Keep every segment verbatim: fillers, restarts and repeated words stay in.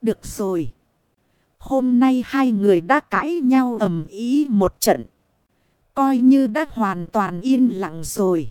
Được rồi. Hôm nay hai người đã cãi nhau ầm ĩ một trận. Coi như đã hoàn toàn yên lặng rồi.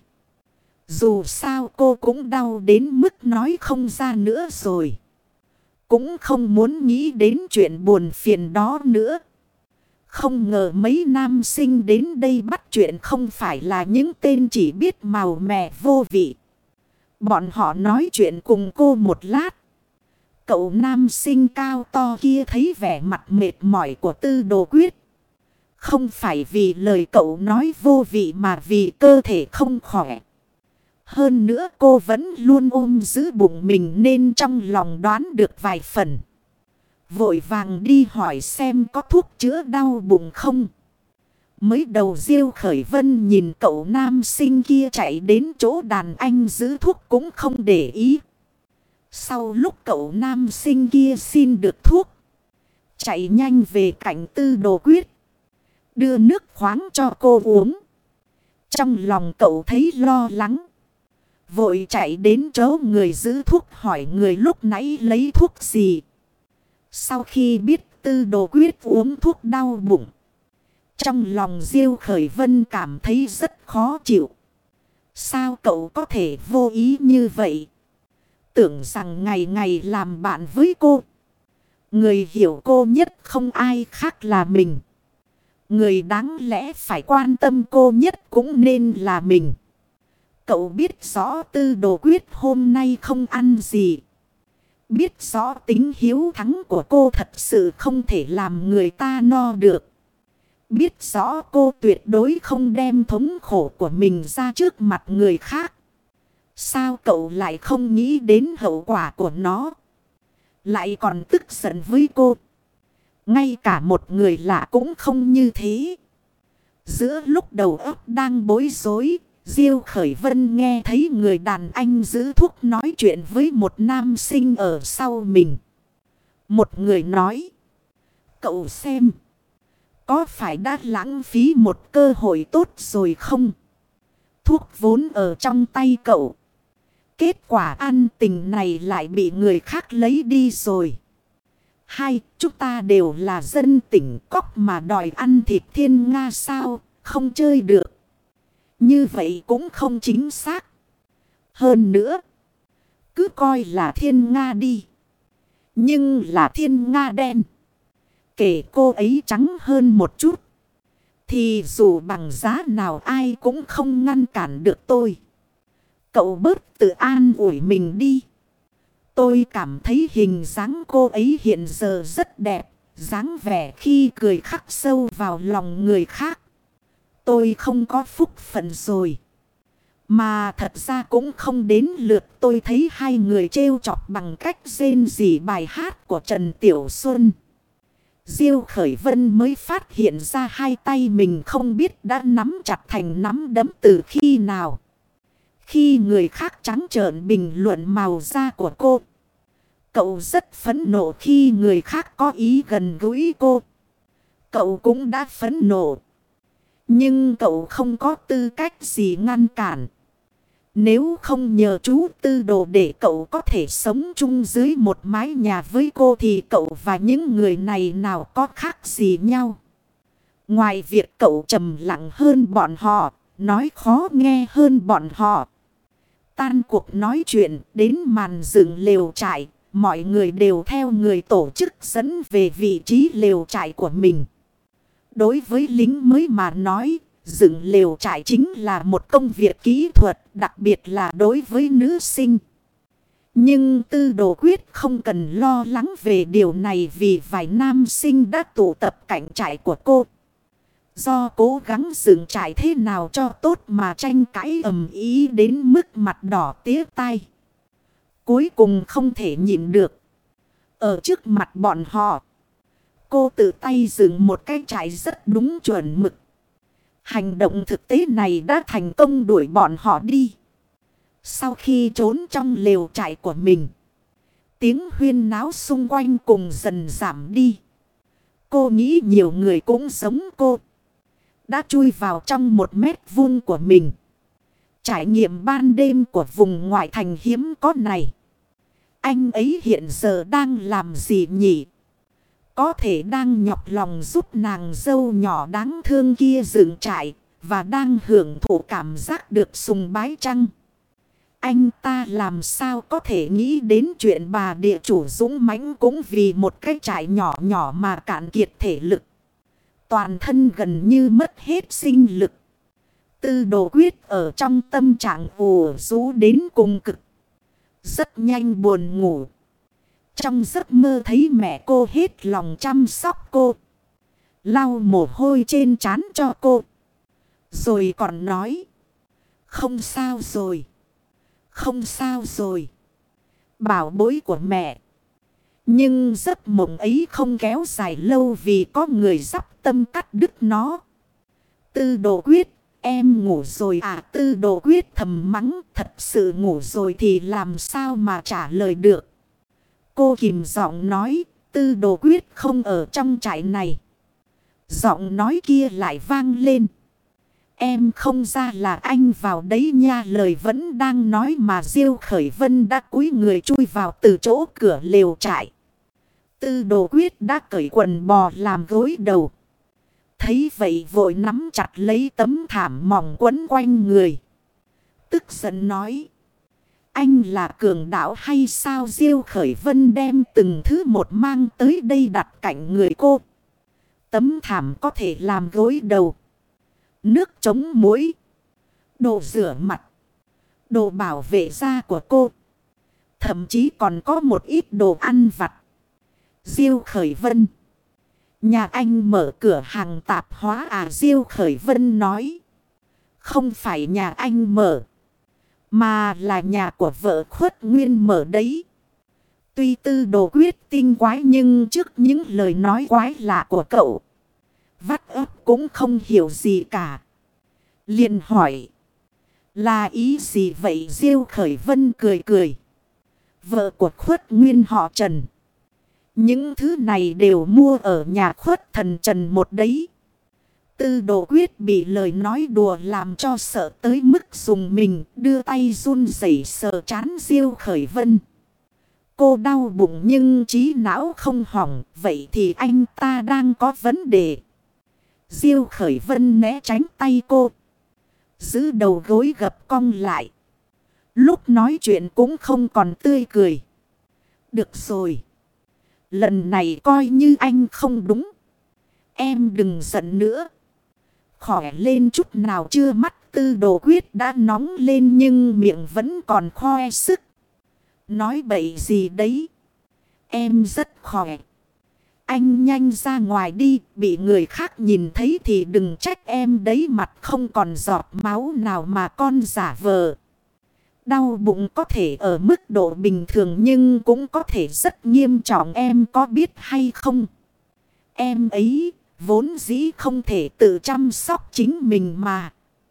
Dù sao cô cũng đau đến mức nói không ra nữa rồi. Cũng không muốn nghĩ đến chuyện buồn phiền đó nữa. Không ngờ mấy nam sinh đến đây bắt chuyện không phải là những tên chỉ biết màu mè vô vị. Bọn họ nói chuyện cùng cô một lát. Cậu nam sinh cao to kia thấy vẻ mặt mệt mỏi của Tư Đồ Quyết. Không phải vì lời cậu nói vô vị mà vì cơ thể không khỏe. Hơn nữa cô vẫn luôn ôm giữ bụng mình nên trong lòng đoán được vài phần. Vội vàng đi hỏi xem có thuốc chữa đau bụng không. Mới đầu Diêu Khởi Vân nhìn cậu nam sinh kia chạy đến chỗ đàn anh giữ thuốc cũng không để ý. Sau lúc cậu nam sinh kia xin được thuốc, chạy nhanh về cạnh Tư Đồ Quyết, đưa nước khoáng cho cô uống. Trong lòng cậu thấy lo lắng, vội chạy đến chỗ người giữ thuốc hỏi người lúc nãy lấy thuốc gì. Sau khi biết Tư Đồ Quyết uống thuốc đau bụng, trong lòng Diêu Khởi Vân cảm thấy rất khó chịu. Sao cậu có thể vô ý như vậy? Tưởng rằng ngày ngày làm bạn với cô. Người hiểu cô nhất không ai khác là mình. Người đáng lẽ phải quan tâm cô nhất cũng nên là mình. Cậu biết rõ Tư Đồ Quyết hôm nay không ăn gì. Biết rõ tính hiếu thắng của cô thật sự không thể làm người ta no được. Biết rõ cô tuyệt đối không đem thống khổ của mình ra trước mặt người khác. Sao cậu lại không nghĩ đến hậu quả của nó? Lại còn tức giận với cô. Ngay cả một người lạ cũng không như thế. Giữa lúc đầu óc đang bối rối, Diêu Khởi Vân nghe thấy người đàn anh giữ thuốc nói chuyện với một nam sinh ở sau mình. Một người nói: cậu xem, có phải đã lãng phí một cơ hội tốt rồi không? Thuốc vốn ở trong tay cậu. Kết quả ăn tình này lại bị người khác lấy đi rồi. Hai, chúng ta đều là dân tỉnh Cóc mà đòi ăn thịt thiên nga sao, không chơi được. Như vậy cũng không chính xác. Hơn nữa, cứ coi là thiên nga đi. Nhưng là thiên nga đen. Kể cô ấy trắng hơn một chút, thì dù bằng giá nào ai cũng không ngăn cản được tôi. Cậu bớt tự an ủi mình đi. Tôi cảm thấy hình dáng cô ấy hiện giờ rất đẹp. Dáng vẻ khi cười khắc sâu vào lòng người khác. Tôi không có phúc phận rồi. Mà thật ra cũng không đến lượt tôi thấy hai người trêu chọc bằng cách rên rỉ bài hát của Trần Tiểu Xuân. Diêu Khởi Vân mới phát hiện ra hai tay mình không biết đã nắm chặt thành nắm đấm từ khi nào. Khi người khác trắng trợn bình luận màu da của cô, cậu rất phẫn nộ khi người khác có ý gần gũi cô. Cậu cũng đã phẫn nộ. Nhưng cậu không có tư cách gì ngăn cản. Nếu không nhờ chú Tư Đồ để cậu có thể sống chung dưới một mái nhà với cô thì cậu và những người này nào có khác gì nhau. Ngoài việc cậu trầm lặng hơn bọn họ, nói khó nghe hơn bọn họ. Tan cuộc nói chuyện đến màn dựng lều trại, mọi người đều theo người tổ chức dẫn về vị trí lều trại của mình. Đối với lính mới mà nói, dựng lều trại chính là một công việc kỹ thuật, đặc biệt là đối với nữ sinh. Nhưng Tư Đồ Quyết không cần lo lắng về điều này vì vài nam sinh đã tụ tập cạnh trại của cô. Do cố gắng dựng trại thế nào cho tốt mà tranh cãi ầm ĩ đến mức mặt đỏ tía tai. Cuối cùng không thể nhịn được. Ở trước mặt bọn họ, cô tự tay dựng một cái trại rất đúng chuẩn mực. Hành động thực tế này đã thành công đuổi bọn họ đi. Sau khi trốn trong lều trại của mình, tiếng huyên náo xung quanh cùng dần giảm đi. Cô nghĩ nhiều người cũng giống cô, đã chui vào trong một mét vuông của mình. Trải nghiệm ban đêm của vùng ngoại thành hiếm có này, Anh ấy hiện giờ đang làm gì nhỉ? Có thể đang nhọc lòng giúp nàng dâu nhỏ đáng thương kia dựng trại và đang hưởng thụ cảm giác được sùng bái chăng? Anh ta làm sao có thể nghĩ đến chuyện bà địa chủ dũng mãnh cũng vì một cái trại nhỏ nhỏ mà cạn kiệt thể lực. Toàn thân gần như mất hết sinh lực. Tư Đồ Quyết ở trong tâm trạng ủ rũ đến cùng cực. Rất nhanh buồn ngủ. Trong giấc mơ thấy mẹ cô hết lòng chăm sóc cô. Lau mồ hôi trên trán cho cô. Rồi còn nói. Không sao rồi. Không sao rồi. Bảo bối của mẹ. Nhưng giấc mộng ấy không kéo dài lâu vì có người sắp tâm cắt đứt nó. Tư Đồ Quyết, em ngủ rồi à? Tư Đồ Quyết thầm mắng, thật sự ngủ rồi thì làm sao mà trả lời được. Cô kìm giọng nói, Tư Đồ Quyết không ở trong trại này. Giọng nói kia lại vang lên. Em không ra là anh vào đấy nha. Lời vẫn đang nói mà Diêu Khởi Vân đã cúi người chui vào từ chỗ cửa lều trại. Tư Đồ Quyết đã cởi quần bò làm gối đầu. Thấy vậy vội nắm chặt lấy tấm thảm mỏng quấn quanh người. Tức giận nói. Anh là cường đạo hay sao? Diêu Khởi Vân đem từng thứ một mang tới đây đặt cạnh người cô. Tấm thảm có thể làm gối đầu. Nước chống muỗi. Đồ rửa mặt. Đồ bảo vệ da của cô. Thậm chí còn có một ít đồ ăn vặt. Diêu Khởi Vân. Nhà anh mở cửa hàng tạp hóa à? Diêu Khởi Vân nói. Không phải nhà anh mở. Mà là nhà của vợ Khuất Nguyên mở đấy. Tuy Tư Đồ Quyết tinh quái nhưng trước những lời nói quái lạ của cậu. Vắt ấp cũng không hiểu gì cả. Liền hỏi. Là ý gì vậy? Diêu Khởi Vân cười cười. Vợ của Khuất Nguyên họ Trần. Những thứ này đều mua ở nhà Khuất thần Trần một đấy. Tư Đồ Quyết bị lời nói đùa làm cho sợ tới mức dùng mình, đưa tay run rẩy sờ trán Diêu Khởi Vân. Cô đau bụng nhưng trí não không hỏng, vậy thì anh ta đang có vấn đề. Diêu Khởi Vân né tránh tay cô. Giữ đầu gối gập cong lại. Lúc nói chuyện cũng không còn tươi cười. Được rồi. Lần này coi như anh không đúng. Em đừng giận nữa. Khỏe lên chút nào chưa? Mắt Tư Đồ Quyết đã nóng lên nhưng miệng vẫn còn khoe sức. Nói bậy gì đấy? Em rất khỏe. Anh nhanh ra ngoài đi. Bị người khác nhìn thấy thì đừng trách em đấy. Mặt không còn giọt máu nào mà con giả vờ. Đau bụng có thể ở mức độ bình thường nhưng cũng có thể rất nghiêm trọng, em có biết hay không? Em ấy vốn dĩ không thể tự chăm sóc chính mình mà.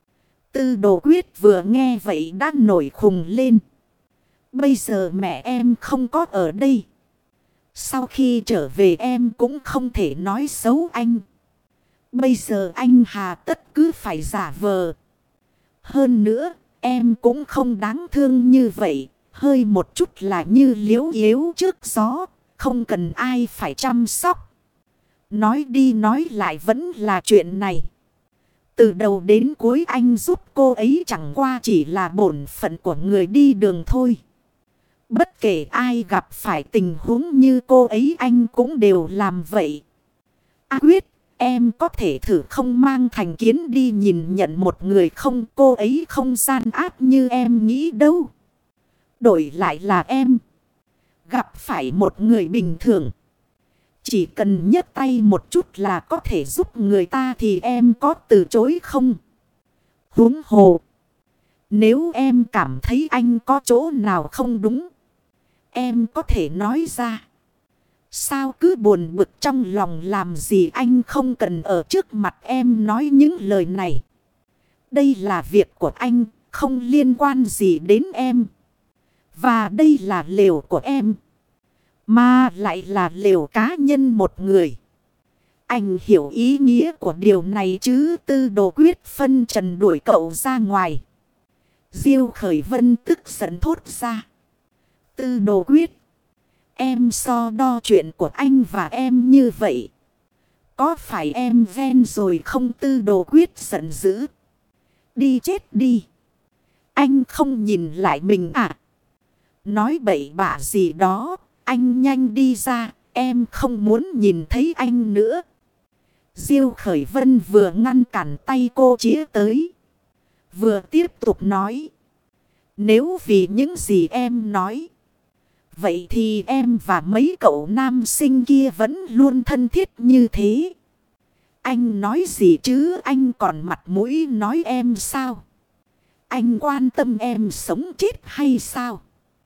Tư Đồ Quyết vừa nghe vậy đã nổi khùng lên. Bây giờ mẹ em không có ở đây. Sau khi trở về em cũng không thể nói xấu anh. Bây giờ anh hà tất cứ phải giả vờ. Hơn nữa, em cũng không đáng thương như vậy. Hơi một chút là như liếu yếu trước gió. Không cần ai phải chăm sóc. Nói đi nói lại vẫn là chuyện này. Từ đầu đến cuối anh giúp cô ấy chẳng qua chỉ là bổn phận của người đi đường thôi. Bất kể ai gặp phải tình huống như cô ấy anh cũng đều làm vậy. A Quyết, em có thể thử không mang thành kiến đi nhìn nhận một người không? Cô ấy không gian ác như em nghĩ đâu. Đổi lại là em. Gặp phải một người bình thường. Chỉ cần nhấc tay một chút là có thể giúp người ta thì em có từ chối không? Huống hồ. Nếu em cảm thấy anh có chỗ nào không đúng, em có thể nói ra. Sao cứ buồn bực trong lòng làm gì? Anh không cần ở trước mặt em nói những lời này. Đây là việc của anh, không liên quan gì đến em. Và đây là lều của em. Mà lại là lều cá nhân một người. Anh hiểu ý nghĩa của điều này chứ? Tư Đồ Quyết phân trần đuổi cậu ra ngoài. Diêu Khởi Vân tức giận thốt ra. Tư Đồ Quyết, Em so đo chuyện của anh và em như vậy. Có phải em ghen rồi không? Tư Đồ Quyết giận dữ. Đi chết đi. Anh không nhìn lại mình à? Nói bậy bạ gì đó. Anh nhanh đi ra. Em không muốn nhìn thấy anh nữa. Diêu Khởi Vân vừa ngăn cản tay cô chĩa tới, vừa tiếp tục nói. Nếu vì những gì em nói, vậy thì em và mấy cậu nam sinh kia vẫn luôn thân thiết như thế. Anh nói gì chứ, anh còn mặt mũi nói em sao? Anh quan tâm em sống chết hay sao?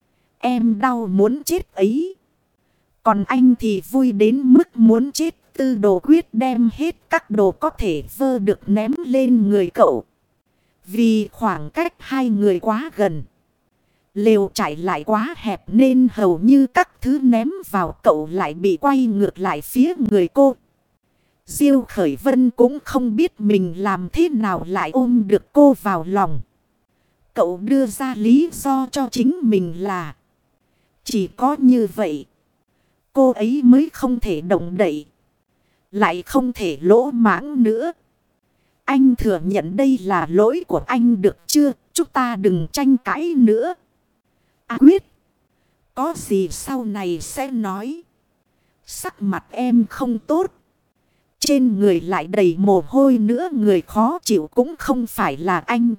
Em đau muốn chết ấy. Còn anh thì vui đến mức muốn chết. Tư Đồ Quyết đem hết các đồ có thể vơ được ném lên người cậu. Vì khoảng cách hai người quá gần, lều trại lại quá hẹp nên hầu như các thứ ném vào cậu lại bị quay ngược lại phía người cô. Diêu Khởi Vân cũng không biết mình làm thế nào lại ôm được cô vào lòng. Cậu đưa ra lý do cho chính mình là chỉ có như vậy, cô ấy mới không thể động đậy, lại không thể lỗ mãng nữa. Anh thừa nhận đây là lỗi của anh được chưa? Chúng ta đừng tranh cãi nữa. À Quyết, có gì sau này sẽ nói. Sắc mặt em không tốt, trên người lại đầy mồ hôi nữa, người khó chịu cũng không phải là anh.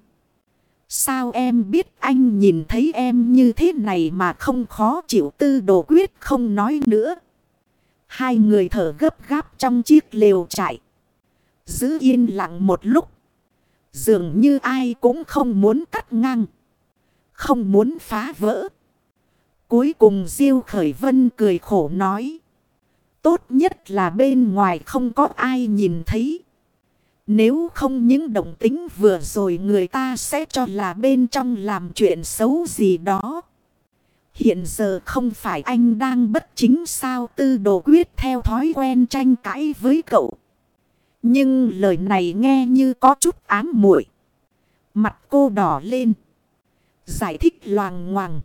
Sao em biết anh nhìn thấy em như thế này mà không khó chịu? Tư Đồ Quyết không nói nữa. Hai người thở gấp gáp trong chiếc lều trại, giữ yên lặng một lúc. Dường như ai cũng không muốn cắt ngang, không muốn phá vỡ. Cuối cùng Diêu Khởi Vân cười khổ nói. Tốt nhất là bên ngoài không có ai nhìn thấy. Nếu không những động tĩnh vừa rồi người ta sẽ cho là bên trong làm chuyện xấu gì đó. Hiện giờ không phải anh đang bất chính sao? Tư Đồ Quyết theo thói quen tranh cãi với cậu. Nhưng lời này nghe như có chút ám muội. Mặt cô đỏ lên, giải thích loằng ngoằng.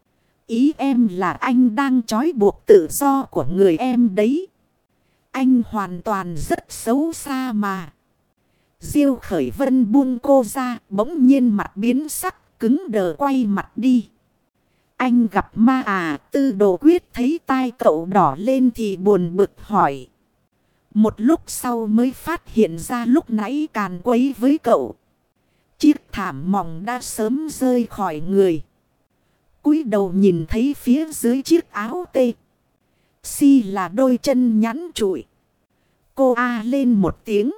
Ý em là anh đang trói buộc tự do của người em đấy. Anh hoàn toàn rất xấu xa mà. Diêu Khởi Vân buông cô ra, bỗng nhiên mặt biến sắc, cứng đờ quay mặt đi. Anh gặp ma à? Tư Đồ Quyết thấy tai cậu đỏ lên thì buồn bực hỏi. Một lúc sau mới phát hiện ra lúc nãy càn quấy với cậu, chiếc thảm mỏng đã sớm rơi khỏi người. Cúi đầu nhìn thấy phía dưới chiếc áo tê si là đôi chân nhắn trụi. Cô a lên một tiếng,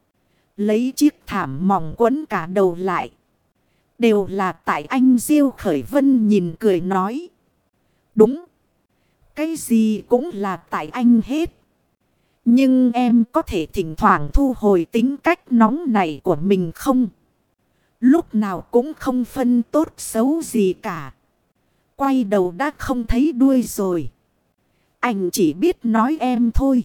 lấy chiếc thảm mỏng quấn cả đầu lại. Đều là tại anh. Diêu Khởi Vân nhìn cười nói. Đúng, cái gì cũng là tại anh hết. Nhưng em có thể thỉnh thoảng thu hồi tính cách nóng này của mình không? Lúc nào cũng không phân tốt xấu gì cả. Quay đầu đã không thấy đuôi rồi. Anh chỉ biết nói em thôi.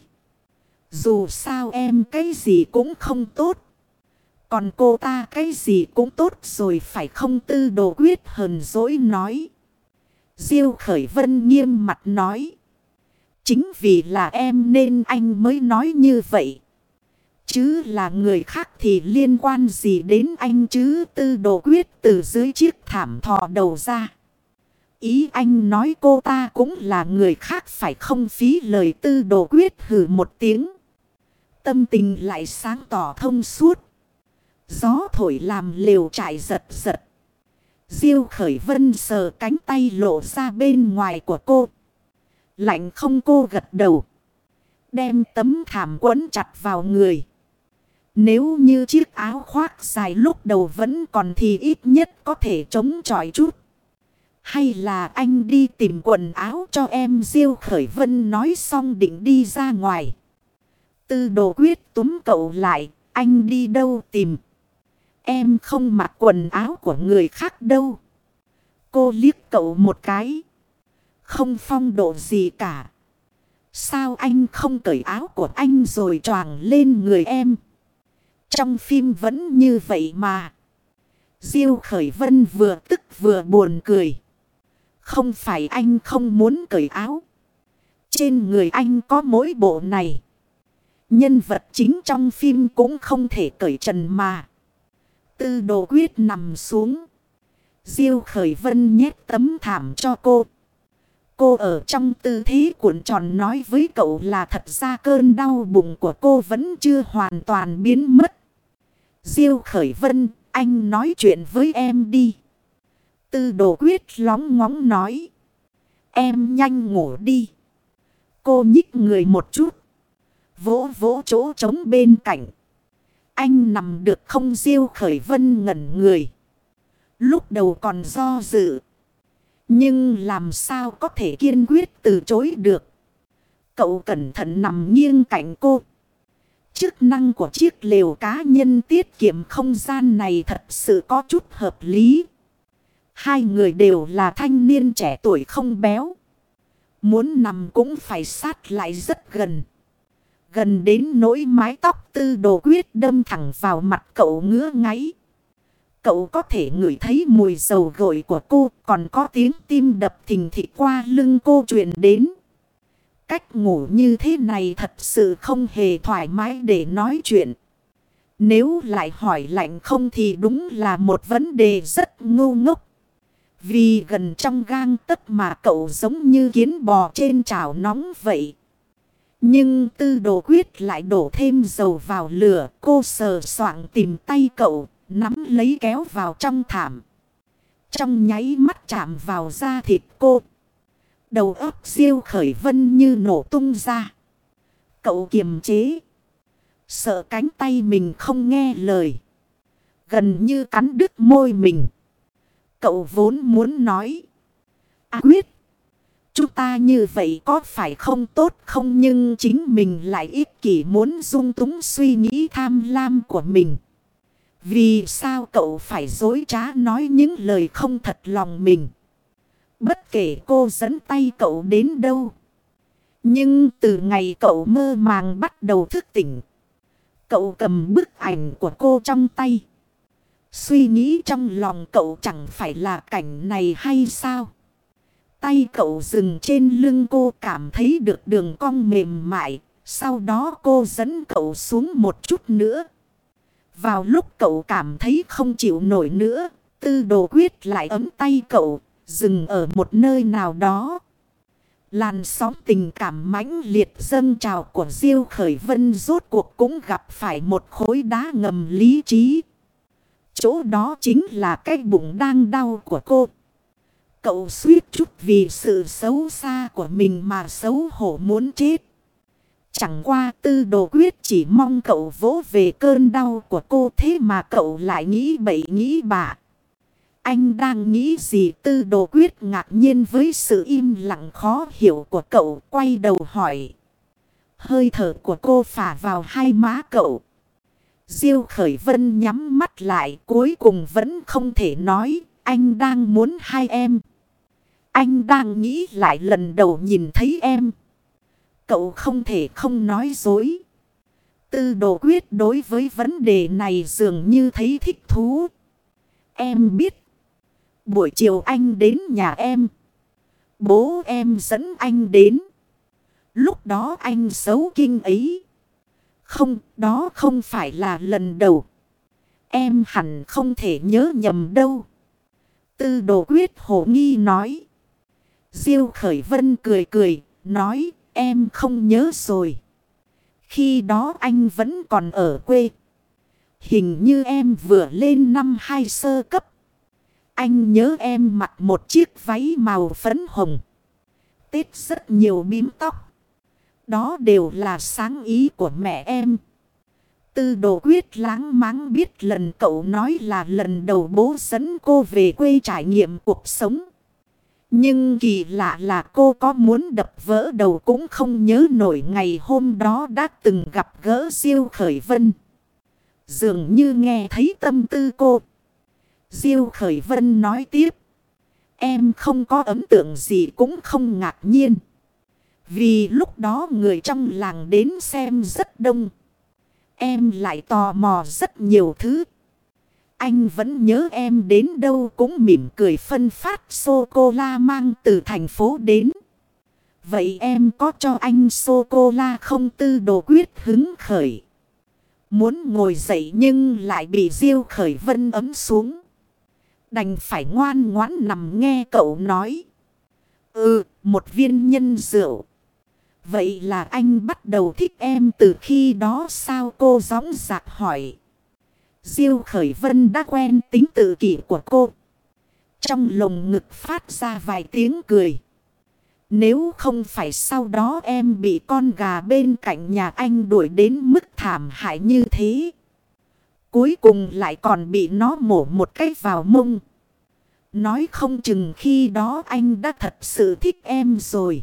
Dù sao em cái gì cũng không tốt, còn cô ta cái gì cũng tốt rồi phải không? Tư Đồ Quyết hờn dỗi nói. Diêu Khởi Vân nghiêm mặt nói. Chính vì là em nên anh mới nói như vậy. Chứ là người khác thì liên quan gì đến anh chứ? Tư Đồ Quyết từ dưới chiếc thảm thò đầu ra. Ý anh nói cô ta cũng là người khác phải không? Phí lời. Tư Đồ Quyết hừ một tiếng, tâm tình lại sáng tỏ thông suốt. Gió thổi làm lều trại giật giật. Diêu Khởi Vân sờ cánh tay lộ ra bên ngoài của cô. Lạnh không? Cô gật đầu, đem tấm thảm quấn chặt vào người. Nếu như chiếc áo khoác dài lúc đầu vẫn còn thì ít nhất có thể chống chọi chút. Hay là anh đi tìm quần áo cho em? Diêu Khởi Vân nói xong định đi ra ngoài. Tư Đồ Quyết túm cậu lại. Anh đi đâu tìm? Em không mặc quần áo của người khác đâu. Cô liếc cậu một cái. Không phong độ gì cả. Sao anh không cởi áo của anh rồi choàng lên người em? Trong phim vẫn như vậy mà. Diêu Khởi Vân vừa tức vừa buồn cười. Không phải anh không muốn cởi áo, trên người anh có mỗi bộ này. Nhân vật chính trong phim cũng không thể cởi trần mà. Tư Đồ Quyết nằm xuống. Diêu Khởi Vân nhét tấm thảm cho cô. Cô ở trong tư thế cuộn tròn nói với cậu là thật ra cơn đau bụng của cô vẫn chưa hoàn toàn biến mất. Diêu Khởi Vân, anh nói chuyện với em đi. Tư Đồ Quyết lóng ngóng nói. Em nhanh ngủ đi. Cô nhích người một chút. Vỗ vỗ chỗ trống bên cạnh. Anh nằm được không? Diêu Khởi Vân ngẩn người. Lúc đầu còn do dự. Nhưng làm sao có thể kiên quyết từ chối được. Cậu cẩn thận nằm nghiêng cạnh cô. Chức năng của chiếc lều cá nhân tiết kiệm không gian này thật sự có chút hợp lý. Hai người đều là thanh niên trẻ tuổi không béo. Muốn nằm cũng phải sát lại rất gần. Gần đến nỗi mái tóc Tư Đồ Quyết đâm thẳng vào mặt cậu ngứa ngáy. Cậu có thể ngửi thấy mùi dầu gội của cô, còn có tiếng tim đập thình thịch qua lưng cô truyền đến. Cách ngủ như thế này thật sự không hề thoải mái để nói chuyện. Nếu lại hỏi lạnh không thì đúng là một vấn đề rất ngu ngốc. Vì gần trong gang tấc mà cậu giống như kiến bò trên chảo nóng vậy. Nhưng Tư Đồ Quyết lại đổ thêm dầu vào lửa. Cô sờ soạng tìm tay cậu, nắm lấy kéo vào trong thảm. Trong nháy mắt chạm vào da thịt cô. Đầu óc Diêu Khởi Vân như nổ tung ra. Cậu kiềm chế. Sợ cánh tay mình không nghe lời. Gần như cắn đứt môi mình. Cậu vốn muốn nói. À Quyết. Chúng ta như vậy có phải không tốt không? Nhưng chính mình lại ích kỷ muốn dung túng suy nghĩ tham lam của mình. Vì sao cậu phải dối trá nói những lời không thật lòng mình? Bất kể cô dẫn tay cậu đến đâu. Nhưng từ ngày cậu mơ màng bắt đầu thức tỉnh. Cậu cầm bức ảnh của cô trong tay. Suy nghĩ trong lòng cậu chẳng phải là cảnh này hay sao? Tay cậu dừng trên lưng cô, cảm thấy được đường cong mềm mại. Sau đó cô dẫn cậu xuống một chút nữa. Vào lúc cậu cảm thấy không chịu nổi nữa, Tư Đồ Quyết lại ấm tay cậu, dừng ở một nơi nào đó. Làn sóng tình cảm mãnh liệt dâng trào của Diêu Khởi Vân rốt cuộc cũng gặp phải một khối đá ngầm lý trí. Chỗ đó chính là cái bụng đang đau của cô. Cậu suýt chút vì sự xấu xa của mình mà xấu hổ muốn chết. Chẳng qua Tư Đồ Quyết chỉ mong cậu vỗ về cơn đau của cô, thế mà cậu lại nghĩ bậy nghĩ bạ. Anh đang nghĩ gì? Tư Đồ Quyết ngạc nhiên với sự im lặng khó hiểu của cậu, quay đầu hỏi. Hơi thở của cô phả vào hai má cậu. Diêu Khởi Vân nhắm mắt lại, cuối cùng vẫn không thể nói. Anh đang muốn hai em. Anh đang nghĩ lại lần đầu nhìn thấy em. Cậu không thể không nói dối. Tư Đồ Quyết đối với vấn đề này dường như thấy thích thú. Em biết. Buổi chiều anh đến nhà em. Bố em dẫn anh đến. Lúc đó anh xấu kinh ấy. Không, đó không phải là lần đầu. Em hẳn không thể nhớ nhầm đâu. Tư Đồ Quyết hồ nghi nói. Diêu Khởi Vân cười cười, nói em không nhớ rồi. Khi đó anh vẫn còn ở quê. Hình như em vừa lên năm hai sơ cấp. Anh nhớ em mặc một chiếc váy màu phấn hồng. Tết rất nhiều bím tóc. Đó đều là sáng ý của mẹ em. Tư Đồ Quyết láng máng biết lần cậu nói là lần đầu bố dẫn cô về quê trải nghiệm cuộc sống. Nhưng kỳ lạ là cô có muốn đập vỡ đầu cũng không nhớ nổi ngày hôm đó đã từng gặp gỡ Diêu Khởi Vân. Dường như nghe thấy tâm tư cô. Diêu Khởi Vân nói tiếp. Em không có ấn tượng gì cũng không ngạc nhiên. Vì lúc đó người trong làng đến xem rất đông. Em lại tò mò rất nhiều thứ. Anh vẫn nhớ em đến đâu cũng mỉm cười phân phát sô-cô-la mang từ thành phố đến. Vậy em có cho anh sô-cô-la không? Tư Đồ Quyết hứng khởi. Muốn ngồi dậy nhưng lại bị Diêu Khởi Vân ấm xuống. Đành phải ngoan ngoãn nằm nghe cậu nói. Ừ, một viên nhân rượu. Vậy là anh bắt đầu thích em từ khi đó sao? Cô dõng dạc hỏi. Diêu Khởi Vân đã quen tính tự kỷ của cô. Trong lồng ngực phát ra vài tiếng cười. Nếu không phải sau đó em bị con gà bên cạnh nhà anh đuổi đến mức thảm hại như thế. Cuối cùng lại còn bị nó mổ một cái vào mông. Nói không chừng khi đó anh đã thật sự thích em rồi.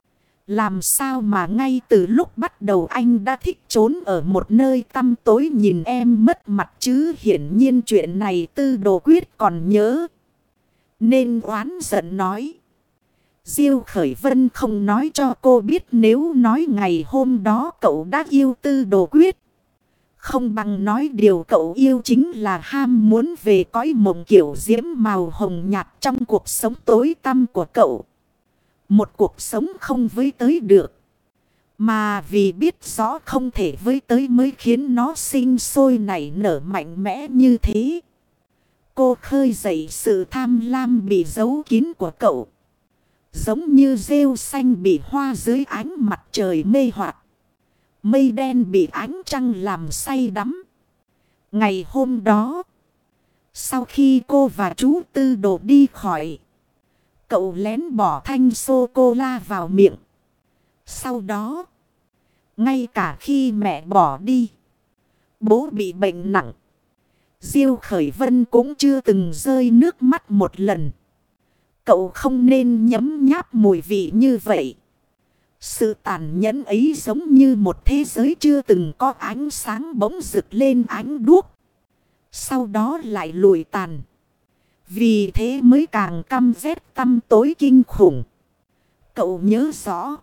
Làm sao mà ngay từ lúc bắt đầu anh đã thích trốn ở một nơi tăm tối nhìn em mất mặt chứ? Hiển nhiên chuyện này Tư Đồ Quyết còn nhớ. Nên oán giận nói. Diêu Khởi Vân không nói cho cô biết nếu nói ngày hôm đó cậu đã yêu Tư Đồ Quyết. Không bằng nói điều cậu yêu chính là ham muốn về cõi mộng kiểu diễm màu hồng nhạt trong cuộc sống tối tăm của cậu. Một cuộc sống không với tới được. Mà vì biết rõ không thể với tới mới khiến nó sinh sôi nảy nở mạnh mẽ như thế. Cô khơi dậy sự tham lam bị giấu kín của cậu. Giống như rêu xanh bị hoa dưới ánh mặt trời mê hoặc. Mây đen bị ánh trăng làm say đắm. Ngày hôm đó, sau khi cô và chú Tư Đồ đi khỏi, cậu lén bỏ thanh sô-cô-la vào miệng. Sau đó, ngay cả khi mẹ bỏ đi, bố bị bệnh nặng, Diêu Khởi Vân cũng chưa từng rơi nước mắt một lần. Cậu không nên nhấm nháp mùi vị như vậy. Sự tàn nhẫn ấy giống như một thế giới chưa từng có ánh sáng bỗng rực lên ánh đuốc. Sau đó lại lùi tàn. Vì thế mới càng căm ghét tăm tối kinh khủng. Cậu nhớ rõ.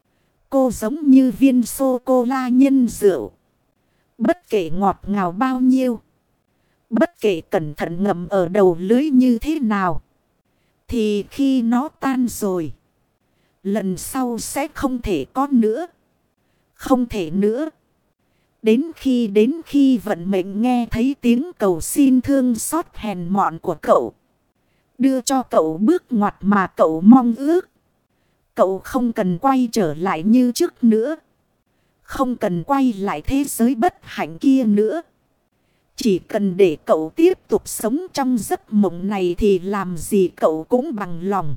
Cô giống như viên sô-cô-la nhân rượu. Bất kể ngọt ngào bao nhiêu. Bất kể cẩn thận ngậm ở đầu lưới như thế nào. Thì khi nó tan rồi. Lần sau sẽ không thể có nữa. Không thể nữa. Đến khi đến khi vận mệnh nghe thấy tiếng cầu xin thương xót hèn mọn của cậu. Đưa cho cậu bước ngoặt mà cậu mong ước. Cậu không cần quay trở lại như trước nữa. Không cần quay lại thế giới bất hạnh kia nữa. Chỉ cần để cậu tiếp tục sống trong giấc mộng này thì làm gì cậu cũng bằng lòng.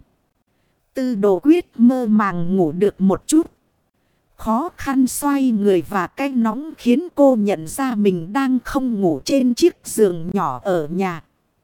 Tư Đồ Quyết mơ màng ngủ được một chút. Khó khăn xoay người và cái nóng khiến cô nhận ra mình đang không ngủ trên chiếc giường nhỏ ở nhà.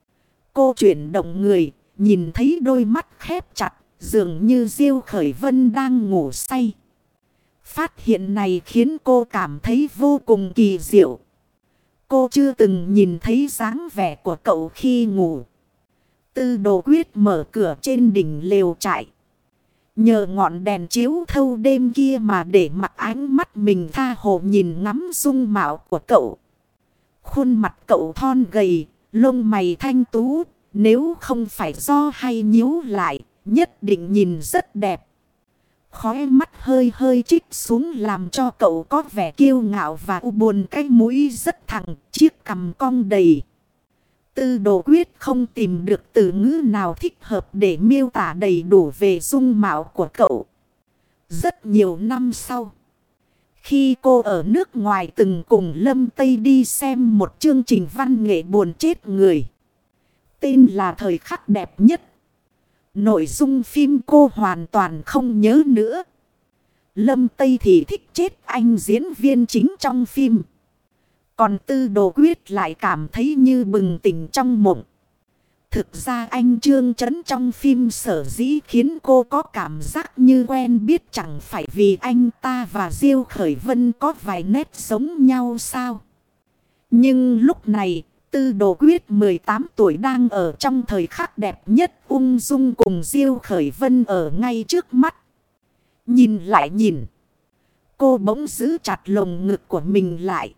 Cô chuyển động người, nhìn thấy đôi mắt khép chặt, dường như Diêu Khởi Vân đang ngủ say. Phát hiện này khiến cô cảm thấy vô cùng kỳ diệu. Cô chưa từng nhìn thấy dáng vẻ của cậu khi ngủ. Tư Đồ Quyết mở cửa trên đỉnh lều trại. Nhờ ngọn đèn chiếu thâu đêm kia mà để mặc ánh mắt mình tha hồ nhìn ngắm dung mạo của cậu. Khuôn mặt cậu thon gầy, lông mày thanh tú, nếu không phải do hay nhíu lại, nhất định nhìn rất đẹp. Khóe mắt hơi hơi trích xuống làm cho cậu có vẻ kiêu ngạo và u buồn, cái mũi rất thẳng, chiếc cằm cong đầy. Tư Đồ Quyết không tìm được từ ngữ nào thích hợp để miêu tả đầy đủ về dung mạo của cậu. Rất nhiều năm sau, khi cô ở nước ngoài từng cùng Lâm Tây đi xem một chương trình văn nghệ buồn chết người. Tên là Thời khắc đẹp nhất. Nội dung phim cô hoàn toàn không nhớ nữa. Lâm Tây thì thích chết anh diễn viên chính trong phim. Còn Tư Đồ Quyết lại cảm thấy như bừng tỉnh trong mộng. Thực ra anh Trương Chấn trong phim sở dĩ khiến cô có cảm giác như quen biết chẳng phải vì anh ta và Diêu Khởi Vân có vài nét giống nhau sao. Nhưng lúc này, Tư Đồ Quyết mười tám tuổi đang ở trong thời khắc đẹp nhất, ung dung cùng Diêu Khởi Vân ở ngay trước mắt. Nhìn lại nhìn, cô bỗng giữ chặt lồng ngực của mình lại.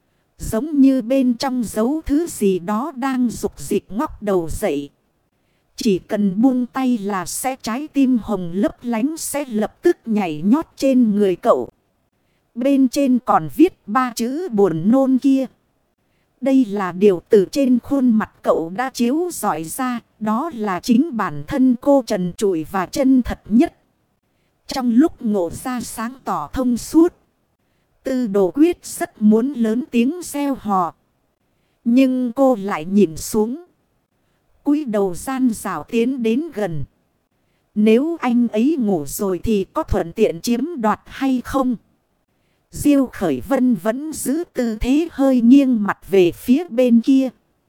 Giống như bên trong giấu thứ gì đó đang rục rịch ngóc đầu dậy. Chỉ cần buông tay là sẽ trái tim hồng lấp lánh sẽ lập tức nhảy nhót trên người cậu. Bên trên còn viết ba chữ buồn nôn kia. Đây là điều từ trên khuôn mặt cậu đã chiếu rọi ra. Đó là chính bản thân cô trần trụi và chân thật nhất. Trong lúc ngộ ra sáng tỏ thông suốt, Tư Đồ Quyết rất muốn lớn tiếng reo hò. Nhưng cô lại nhìn xuống, cúi đầu gian rào tiến đến gần. Nếu anh ấy ngủ rồi thì có thuận tiện chiếm đoạt hay không? Diêu Khởi Vân vẫn giữ tư thế hơi nghiêng mặt về phía bên kia.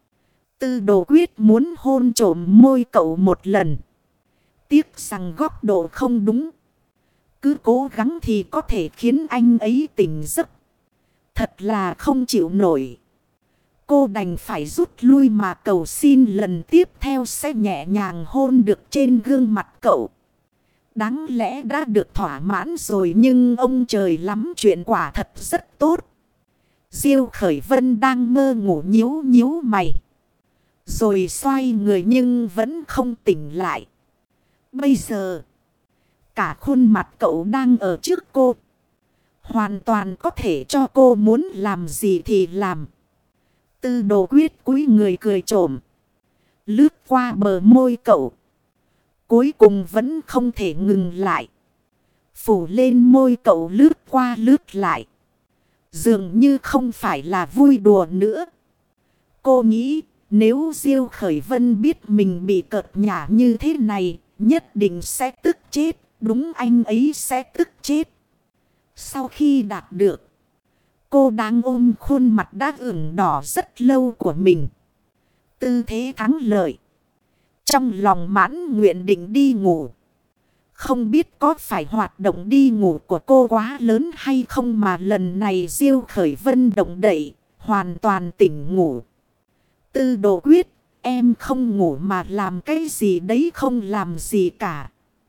Tư Đồ Quyết muốn hôn trộm môi cậu một lần. Tiếc rằng góc độ không đúng. Cứ cố gắng thì có thể khiến anh ấy tỉnh giấc. Thật là không chịu nổi. Cô đành phải rút lui mà cầu xin lần tiếp theo sẽ nhẹ nhàng hôn được trên gương mặt cậu. Đáng lẽ đã được thỏa mãn rồi nhưng ông trời lắm chuyện quả thật rất tốt. Diêu Khởi Vân đang mơ ngủ nhíu nhíu mày. Rồi xoay người nhưng vẫn không tỉnh lại. Bây giờ, cả khuôn mặt cậu đang ở trước cô. Hoàn toàn có thể cho cô muốn làm gì thì làm. Tư Đồ Quyết cúi người cười trộm. Lướt qua bờ môi cậu. Cuối cùng vẫn không thể ngừng lại. Phủ lên môi cậu lướt qua lướt lại. Dường như không phải là vui đùa nữa. Cô nghĩ nếu Diêu Khởi Vân biết mình bị cợt nhả như thế này, nhất định sẽ tức chết. Đúng, anh ấy sẽ tức chết. Sau khi đạt được, cô đang ôm khuôn mặt đã ửng đỏ rất lâu của mình. Tư thế thắng lợi. Trong lòng mãn nguyện định đi ngủ. Không biết có phải hoạt động đi ngủ của cô quá lớn hay không mà lần này Diêu Khởi Vân động đậy, hoàn toàn tỉnh ngủ. Tư Đồ Quyết, em không ngủ mà làm cái gì đấy? Không làm gì cả.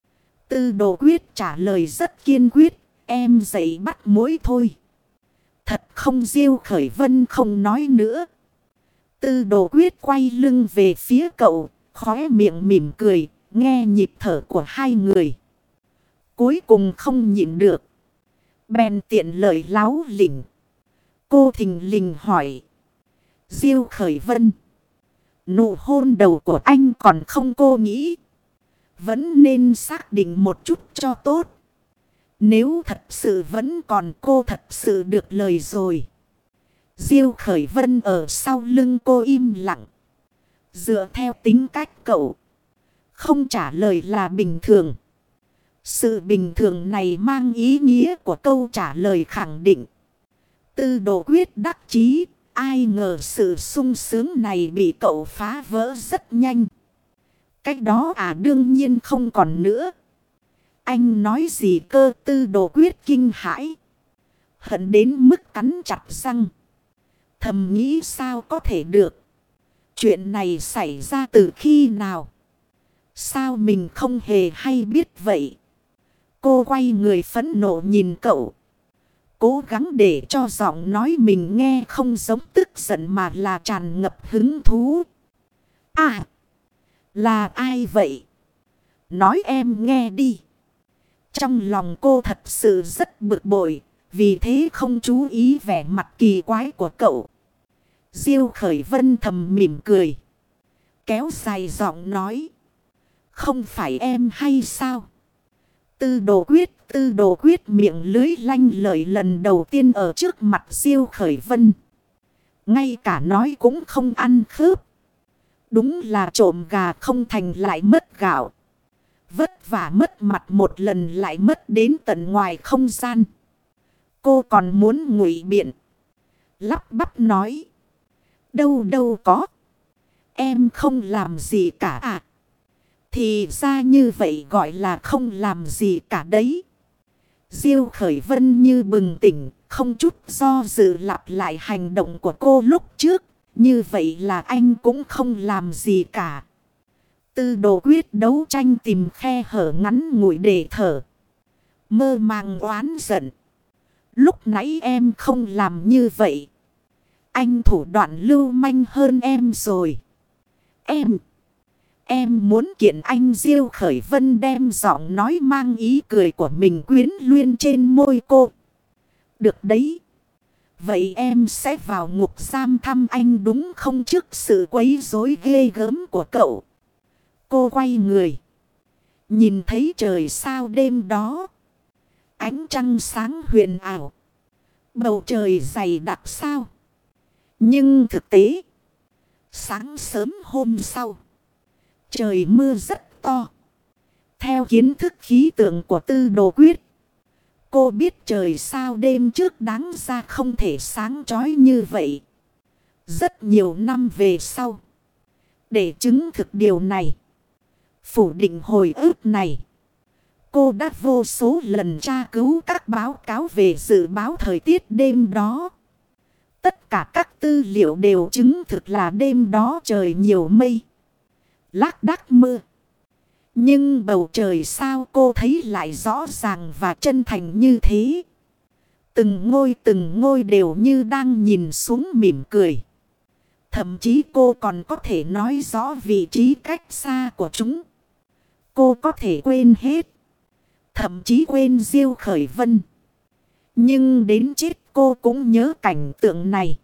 Tư Đồ Quyết trả lời rất kiên quyết, em dậy bắt mối thôi. Thật không? Diêu Khởi Vân không nói nữa. Tư Đồ Quyết quay lưng về phía cậu, khóe miệng mỉm cười, nghe nhịp thở của hai người. Cuối cùng không nhịn được, bèn tiện lời láo lỉnh. Cô thình lình hỏi, Diêu Khởi Vân, nụ hôn đầu của anh còn không? Cô nghĩ vẫn nên xác định một chút cho tốt. Nếu thật sự vẫn còn, cô thật sự được lời rồi. Diêu Khởi Vân ở sau lưng cô im lặng. Dựa theo tính cách cậu, không trả lời là bình thường. Sự bình thường này mang ý nghĩa của câu trả lời khẳng định. Tư Đồ Quyết đắc chí, ai ngờ sự sung sướng này bị cậu phá vỡ rất nhanh. Cách đó à? Đương nhiên không còn nữa. Anh nói gì cơ? Tư Đồ Quyết kinh hãi, hận đến mức cắn chặt răng. Thầm nghĩ sao có thể được. Chuyện này xảy ra từ khi nào? Sao mình không hề hay biết vậy? Cô quay người phẫn nộ nhìn cậu. Cố gắng để cho giọng nói mình nghe không giống tức giận mà là tràn ngập hứng thú. À, là ai vậy? Nói em nghe đi. Trong lòng cô thật sự rất bực bội, vì thế không chú ý vẻ mặt kỳ quái của cậu. Diêu Khởi Vân thầm mỉm cười, kéo dài giọng nói, không phải em hay sao? Tư Đồ Quyết, Tư Đồ Quyết miệng lưới lanh lợi lần đầu tiên ở trước mặt Diêu Khởi Vân. Ngay cả nói cũng không ăn khớp. Đúng là trộm gà không thành lại mất gạo. Vất vả mất mặt một lần lại mất đến tận ngoài không gian. Cô còn muốn ngụy biện, lắp bắp nói, đâu đâu có, em không làm gì cả à? Thì ra như vậy gọi là không làm gì cả đấy. Diêu Khởi Vân như bừng tỉnh, không chút do dự lặp lại hành động của cô lúc trước. Như vậy là anh cũng không làm gì cả. Tư Đồ Quyết đấu tranh tìm khe hở ngắn ngủi để thở. Mơ màng oán giận. Lúc nãy em không làm như vậy. Anh thủ đoạn lưu manh hơn em rồi. Em, Em muốn kiện anh. Diêu Khởi Vân đem giọng nói mang ý cười của mình quyến luyên trên môi cô. Được đấy. Vậy em sẽ vào ngục giam thăm anh đúng không? Trước sự quấy rối ghê gớm của cậu, cô quay người. Nhìn thấy trời sao đêm đó. Ánh trăng sáng huyền ảo. Bầu trời dày đặc sao. Nhưng thực tế, sáng sớm hôm sau, trời mưa rất to. Theo kiến thức khí tượng của Tư Đồ Quyết, cô biết trời sao đêm trước đáng ra không thể sáng chói như vậy. Rất nhiều năm về sau, để chứng thực điều này, phủ định hồi ức này, cô đã vô số lần tra cứu các báo cáo về dự báo thời tiết đêm đó. Tất cả các tư liệu đều chứng thực là đêm đó trời nhiều mây, lác đác mưa. Nhưng bầu trời sao cô thấy lại rõ ràng và chân thành như thế. Từng ngôi từng ngôi đều như đang nhìn xuống mỉm cười. Thậm chí cô còn có thể nói rõ vị trí cách xa của chúng. Cô có thể quên hết. Thậm chí quên Diêu Khởi Vân. Nhưng đến chết cô cũng nhớ cảnh tượng này.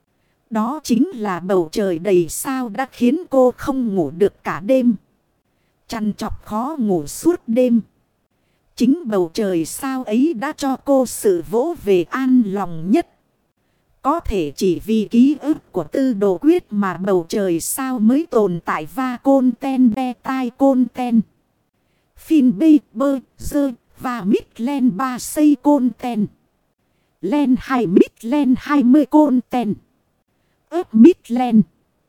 Đó chính là bầu trời đầy sao đã khiến cô không ngủ được cả đêm. Trằn trọc khó ngủ suốt đêm. Chính bầu trời sao ấy đã cho cô sự vỗ về an lòng nhất. Có thể chỉ vì ký ức của Tư Đồ Quyết mà bầu trời sao mới tồn tại. Va côn ten đe tai côn ten. Phin bê bơ dơ và mít len ba xây côn ten. Len hai mít len hai mươi côn ten. ớp mít len.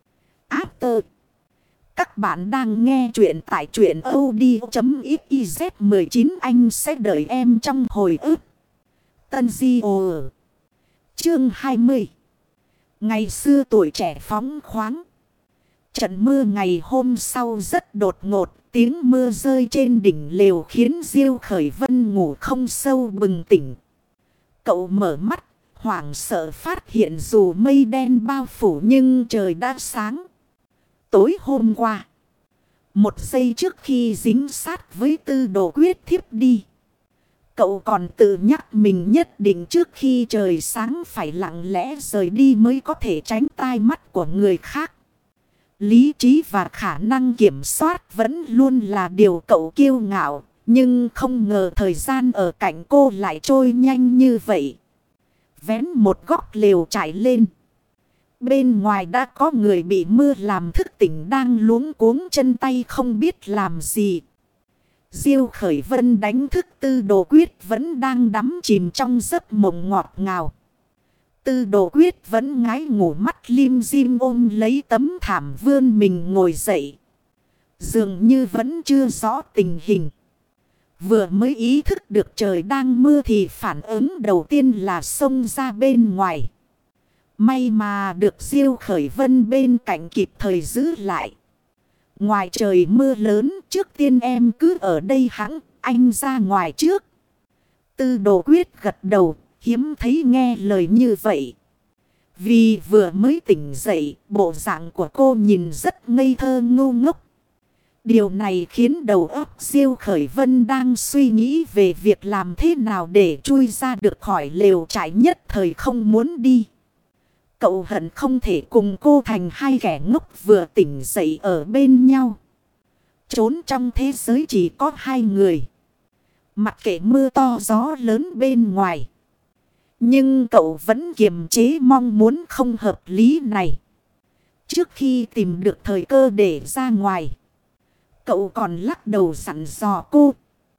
After. Các bạn đang nghe chuyện tại truyện audio.xyz mười chín. Anh sẽ đợi em trong hồi ức. Tân Di Ồ. Chương hai mươi. Ngày xưa tuổi trẻ phóng khoáng. Trận mưa ngày hôm sau rất đột ngột. Tiếng mưa rơi trên đỉnh lều khiến Diêu Khởi Vân ngủ không sâu bừng tỉnh. Cậu mở mắt, hoảng sợ phát hiện dù mây đen bao phủ nhưng trời đã sáng. Tối hôm qua, một giây trước khi dính sát với Tư Đồ Quyết thiếp đi, cậu còn tự nhắc mình nhất định trước khi trời sáng phải lặng lẽ rời đi mới có thể tránh tai mắt của người khác. Lý trí và khả năng kiểm soát vẫn luôn là điều cậu kiêu ngạo, nhưng không ngờ thời gian ở cạnh cô lại trôi nhanh như vậy. Vén một góc lều trải lên. Bên ngoài đã có người bị mưa làm thức tỉnh đang luống cuống chân tay không biết làm gì. Diêu Khởi Vân đánh thức Tư Đồ Quyết vẫn đang đắm chìm trong giấc mộng ngọt ngào. Tư Đồ Quyết vẫn ngái ngủ mắt lim dim ôm lấy tấm thảm vươn mình ngồi dậy. Dường như vẫn chưa rõ tình hình. Vừa mới ý thức được trời đang mưa thì phản ứng đầu tiên là xông ra bên ngoài. May mà được Diêu Khởi Vân bên cạnh kịp thời giữ lại. Ngoài trời mưa lớn, trước tiên em cứ ở đây hẵng, anh ra ngoài trước. Tư Đồ Quyết gật đầu, hiếm thấy nghe lời như vậy. Vì vừa mới tỉnh dậy, bộ dạng của cô nhìn rất ngây thơ ngu ngốc. Điều này khiến đầu óc Diêu Khởi Vân đang suy nghĩ về việc làm thế nào để chui ra được khỏi lều trại, nhất thời không muốn đi. Cậu hận không thể cùng cô thành hai kẻ ngốc vừa tỉnh dậy ở bên nhau. Trốn trong thế giới chỉ có hai người. Mặc kệ mưa to gió lớn bên ngoài. Nhưng cậu vẫn kiềm chế mong muốn không hợp lý này. Trước khi tìm được thời cơ để ra ngoài, cậu còn lắc đầu dặn dò cô.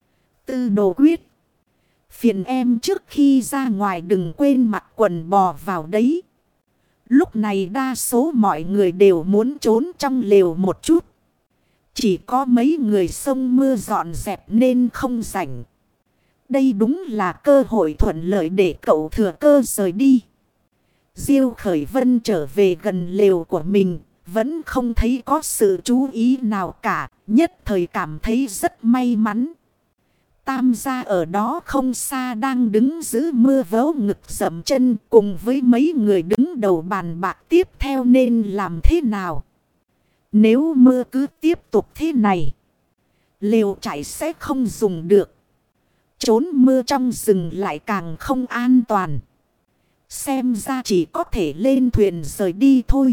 Tư Đồ Quyết, phiền em trước khi ra ngoài đừng quên mặc quần bò vào đấy. Lúc này đa số mọi người đều muốn trốn trong lều một chút. Chỉ có mấy người xông mưa dọn dẹp nên không rảnh. Đây đúng là cơ hội thuận lợi để cậu thừa cơ rời đi. Diêu Khởi Vân trở về gần lều của mình, vẫn không thấy có sự chú ý nào cả, nhất thời cảm thấy rất may mắn. Tam gia ở đó không xa đang đứng giữ mưa vớ ngực dậm chân cùng với mấy người đứng đầu bàn bạc tiếp theo nên làm thế nào. Nếu mưa cứ tiếp tục thế này, lều trại sẽ không dùng được. Trốn mưa trong rừng lại càng không an toàn. Xem ra chỉ có thể lên thuyền rời đi thôi.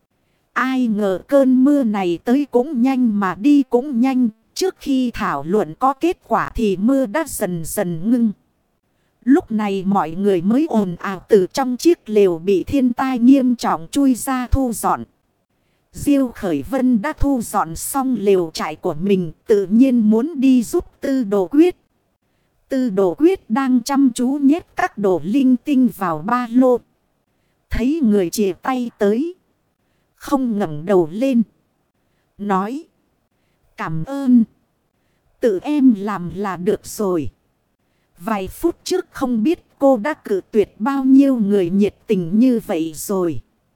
Ai ngờ cơn mưa này tới cũng nhanh mà đi cũng nhanh. Trước khi thảo luận có kết quả thì mưa đã dần dần ngưng. Lúc này mọi người mới ồn ào từ trong chiếc lều bị thiên tai nghiêm trọng chui ra thu dọn. Diêu Khởi Vân đã thu dọn xong lều trại của mình, tự nhiên muốn đi giúp Tư Đồ Quyết. Tư Đồ Quyết đang chăm chú nhét các đồ linh tinh vào ba lô. Thấy người chìa tay tới, không ngẩng đầu lên, nói: cảm ơn, tự em làm là được rồi. Vài phút trước không biết cô đã cự tuyệt bao nhiêu người nhiệt tình như vậy rồi.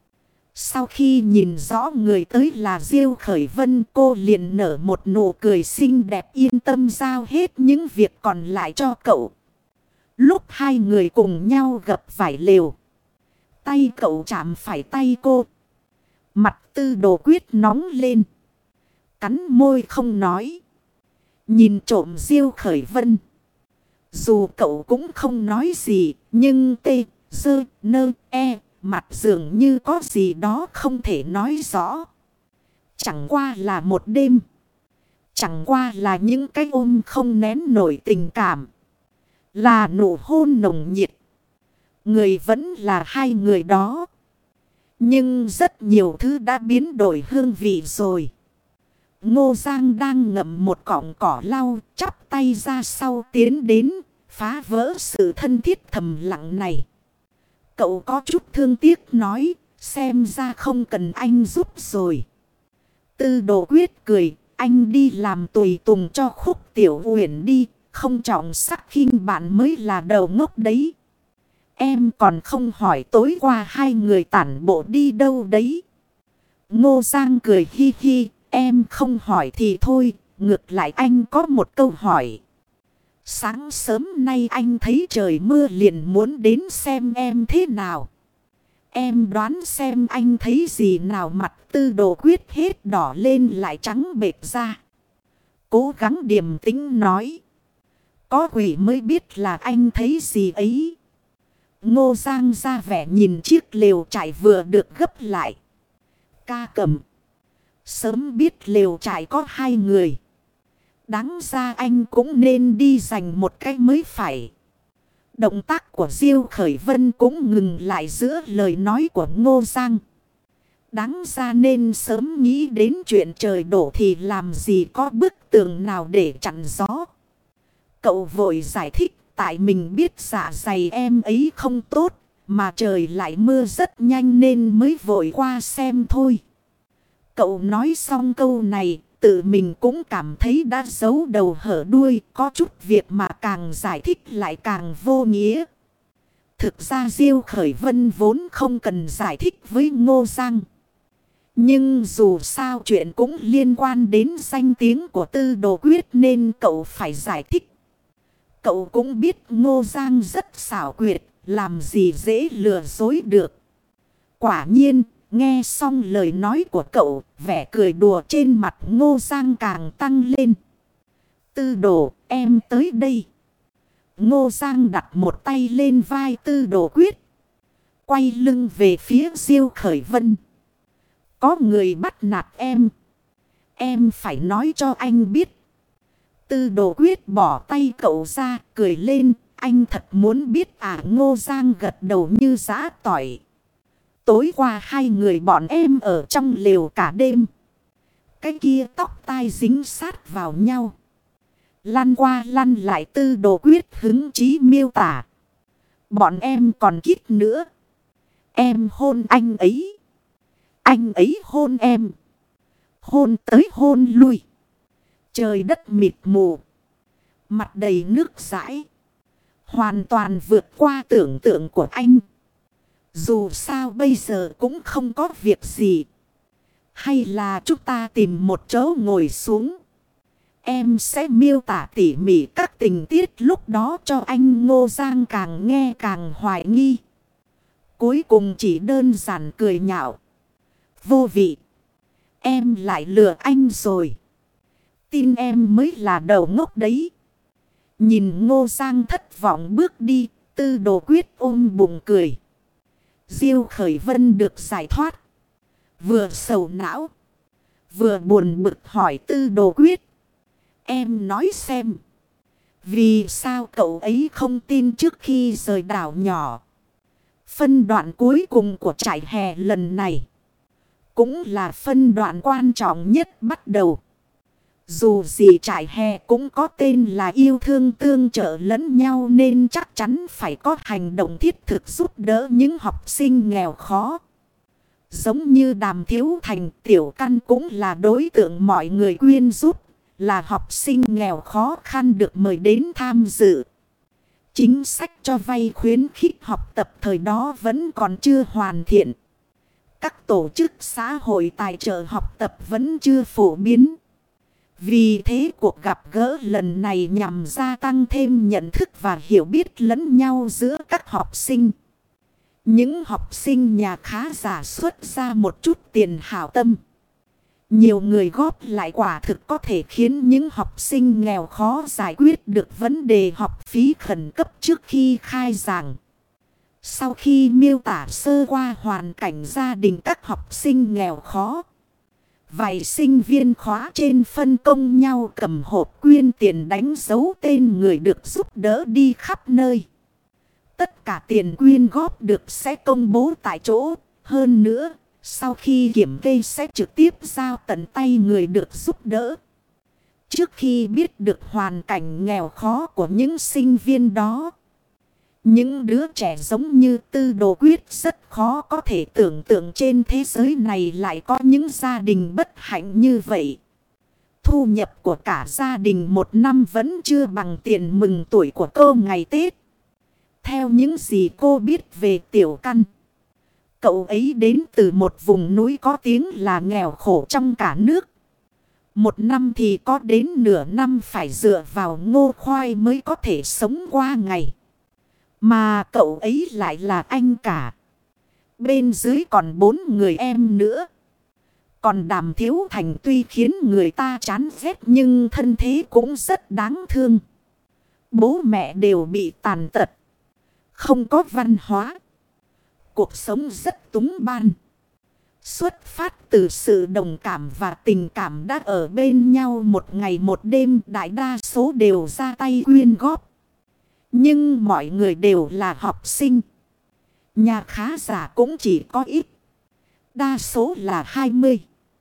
Sau khi nhìn rõ người tới là Diêu Khởi Vân, cô liền nở một nụ cười xinh đẹp, yên tâm giao hết những việc còn lại cho cậu. Lúc hai người cùng nhau gập vải lều, tay cậu chạm phải tay cô. Mặt Tư Đồ Quyết nóng lên, cắn môi không nói, nhìn trộm Diêu Khởi Vân. Dù cậu cũng không nói gì, nhưng tê, dơ, nơ, e, mặt dường như có gì đó không thể nói rõ. Chẳng qua là một đêm, chẳng qua là những cái ôm không nén nổi tình cảm, là nụ hôn nồng nhiệt. Người vẫn là hai người đó, nhưng rất nhiều thứ đã biến đổi hương vị rồi. Ngô Giang đang ngậm một cọng cỏ lau, chắp tay ra sau tiến đến, phá vỡ sự thân thiết thầm lặng này. Cậu có chút thương tiếc nói, xem ra không cần anh giúp rồi. Tư Đồ Quyết cười, anh đi làm tùy tùng cho Khúc Tiểu Uyển đi, không trọng sắc khinh bạn mới là đầu ngốc đấy. Em còn không hỏi tối qua hai người tản bộ đi đâu đấy. Ngô Giang cười hi hi, em không hỏi thì thôi, ngược lại anh có một câu hỏi. Sáng sớm nay anh thấy trời mưa liền muốn đến xem em thế nào. Em đoán xem anh thấy gì nào. Mặt Tư Đồ Quyết hết đỏ lên lại trắng bệch ra. Cố gắng điềm tĩnh nói. Có quỷ mới biết là anh thấy gì ấy. Ngô Giang ra vẻ nhìn chiếc lều trại vừa được gấp lại. Ca cầm. Sớm biết lều trại có hai người, đáng ra anh cũng nên đi giành một cái mới phải. Động tác của Diêu Khởi Vân cũng ngừng lại giữa lời nói của Ngô Giang. Đáng ra nên sớm nghĩ đến chuyện trời đổ thì làm gì có bức tường nào để chặn gió. Cậu vội giải thích, tại mình biết dạ dày em ấy không tốt, mà trời lại mưa rất nhanh nên mới vội qua xem thôi. Cậu nói xong câu này, tự mình cũng cảm thấy đã giấu đầu hở đuôi, có chút việc mà càng giải thích lại càng vô nghĩa. Thực ra Diêu Khởi Vân vốn không cần giải thích với Ngô Giang. Nhưng dù sao chuyện cũng liên quan đến danh tiếng của Tư Đồ Quyết nên cậu phải giải thích. Cậu cũng biết Ngô Giang rất xảo quyệt, làm gì dễ lừa dối được. Quả nhiên, nghe xong lời nói của cậu, vẻ cười đùa trên mặt Ngô Giang càng tăng lên. Tư Đồ, em tới đây. Ngô Giang đặt một tay lên vai Tư Đồ Quyết, quay lưng về phía Diêu Khởi Vân. Có người bắt nạt em, em phải nói cho anh biết. Tư Đồ Quyết bỏ tay cậu ra, cười lên. Anh thật muốn biết à? Ngô Giang gật đầu như giã tỏi. Tối qua hai người bọn em ở trong lều cả đêm. Cái kia tóc tai dính sát vào nhau, lăn qua lăn lại. Tư Đồ Quyết hứng chí miêu tả. Bọn em còn kít nữa. Em hôn anh ấy, anh ấy hôn em, hôn tới hôn lui. Trời đất mịt mù, mặt đầy nước dãi, hoàn toàn vượt qua tưởng tượng của anh. Dù sao bây giờ cũng không có việc gì. Hay là chúng ta tìm một chỗ ngồi xuống, em sẽ miêu tả tỉ mỉ các tình tiết lúc đó cho anh. Ngô Giang càng nghe càng hoài nghi, cuối cùng chỉ đơn giản cười nhạo. Vô vị. Em lại lừa anh rồi. Tin em mới là đầu ngốc đấy. Nhìn Ngô Giang thất vọng bước đi. Tư Đồ Quyết ôm bụng cười. Diêu Khởi Vân được giải thoát. Vừa sầu não, vừa buồn bực hỏi Tư Đồ Quyết. Em nói xem, vì sao cậu ấy không tin trước khi rời đảo nhỏ? Phân đoạn cuối cùng của trại hè lần này cũng là phân đoạn quan trọng nhất bắt đầu. Dù gì trại hè cũng có tên là yêu thương tương trợ lẫn nhau, nên chắc chắn phải có hành động thiết thực giúp đỡ những học sinh nghèo khó. Giống như Đàm Thiếu Thành, Tiểu Căn cũng là đối tượng mọi người quyên giúp, là học sinh nghèo khó khăn được mời đến tham dự. Chính sách cho vay khuyến khích học tập thời đó vẫn còn chưa hoàn thiện. Các tổ chức xã hội tài trợ học tập vẫn chưa phổ biến. Vì thế cuộc gặp gỡ lần này nhằm gia tăng thêm nhận thức và hiểu biết lẫn nhau giữa các học sinh. Những học sinh nhà khá giả xuất ra một chút tiền hảo tâm. Nhiều người góp lại quả thực có thể khiến những học sinh nghèo khó giải quyết được vấn đề học phí khẩn cấp trước khi khai giảng. Sau khi miêu tả sơ qua hoàn cảnh gia đình các học sinh nghèo khó, vài sinh viên khóa trên phân công nhau cầm hộp quyên tiền đánh dấu tên người được giúp đỡ đi khắp nơi. Tất cả tiền quyên góp được sẽ công bố tại chỗ. Hơn nữa, sau khi kiểm kê sẽ trực tiếp giao tận tay người được giúp đỡ. Trước khi biết được hoàn cảnh nghèo khó của những sinh viên đó, những đứa trẻ giống như Tư Đồ Quyết rất khó có thể tưởng tượng trên thế giới này lại có những gia đình bất hạnh như vậy. Thu nhập của cả gia đình một năm vẫn chưa bằng tiền mừng tuổi của cô ngày Tết. Theo những gì cô biết về Tiểu Căn, cậu ấy đến từ một vùng núi có tiếng là nghèo khổ trong cả nước. Một năm thì có đến nửa năm phải dựa vào ngô khoai mới có thể sống qua ngày. Mà cậu ấy lại là anh cả. Bên dưới còn bốn người em nữa. Còn Đàm Thiếu Thành tuy khiến người ta chán ghét nhưng thân thế cũng rất đáng thương. Bố mẹ đều bị tàn tật, không có văn hóa, cuộc sống rất túng ban. Xuất phát từ sự đồng cảm và tình cảm đã ở bên nhau một ngày một đêm, đại đa số đều ra tay quyên góp. Nhưng mọi người đều là học sinh. Nhà khá giả cũng chỉ có ít. Đa số là hai mươi,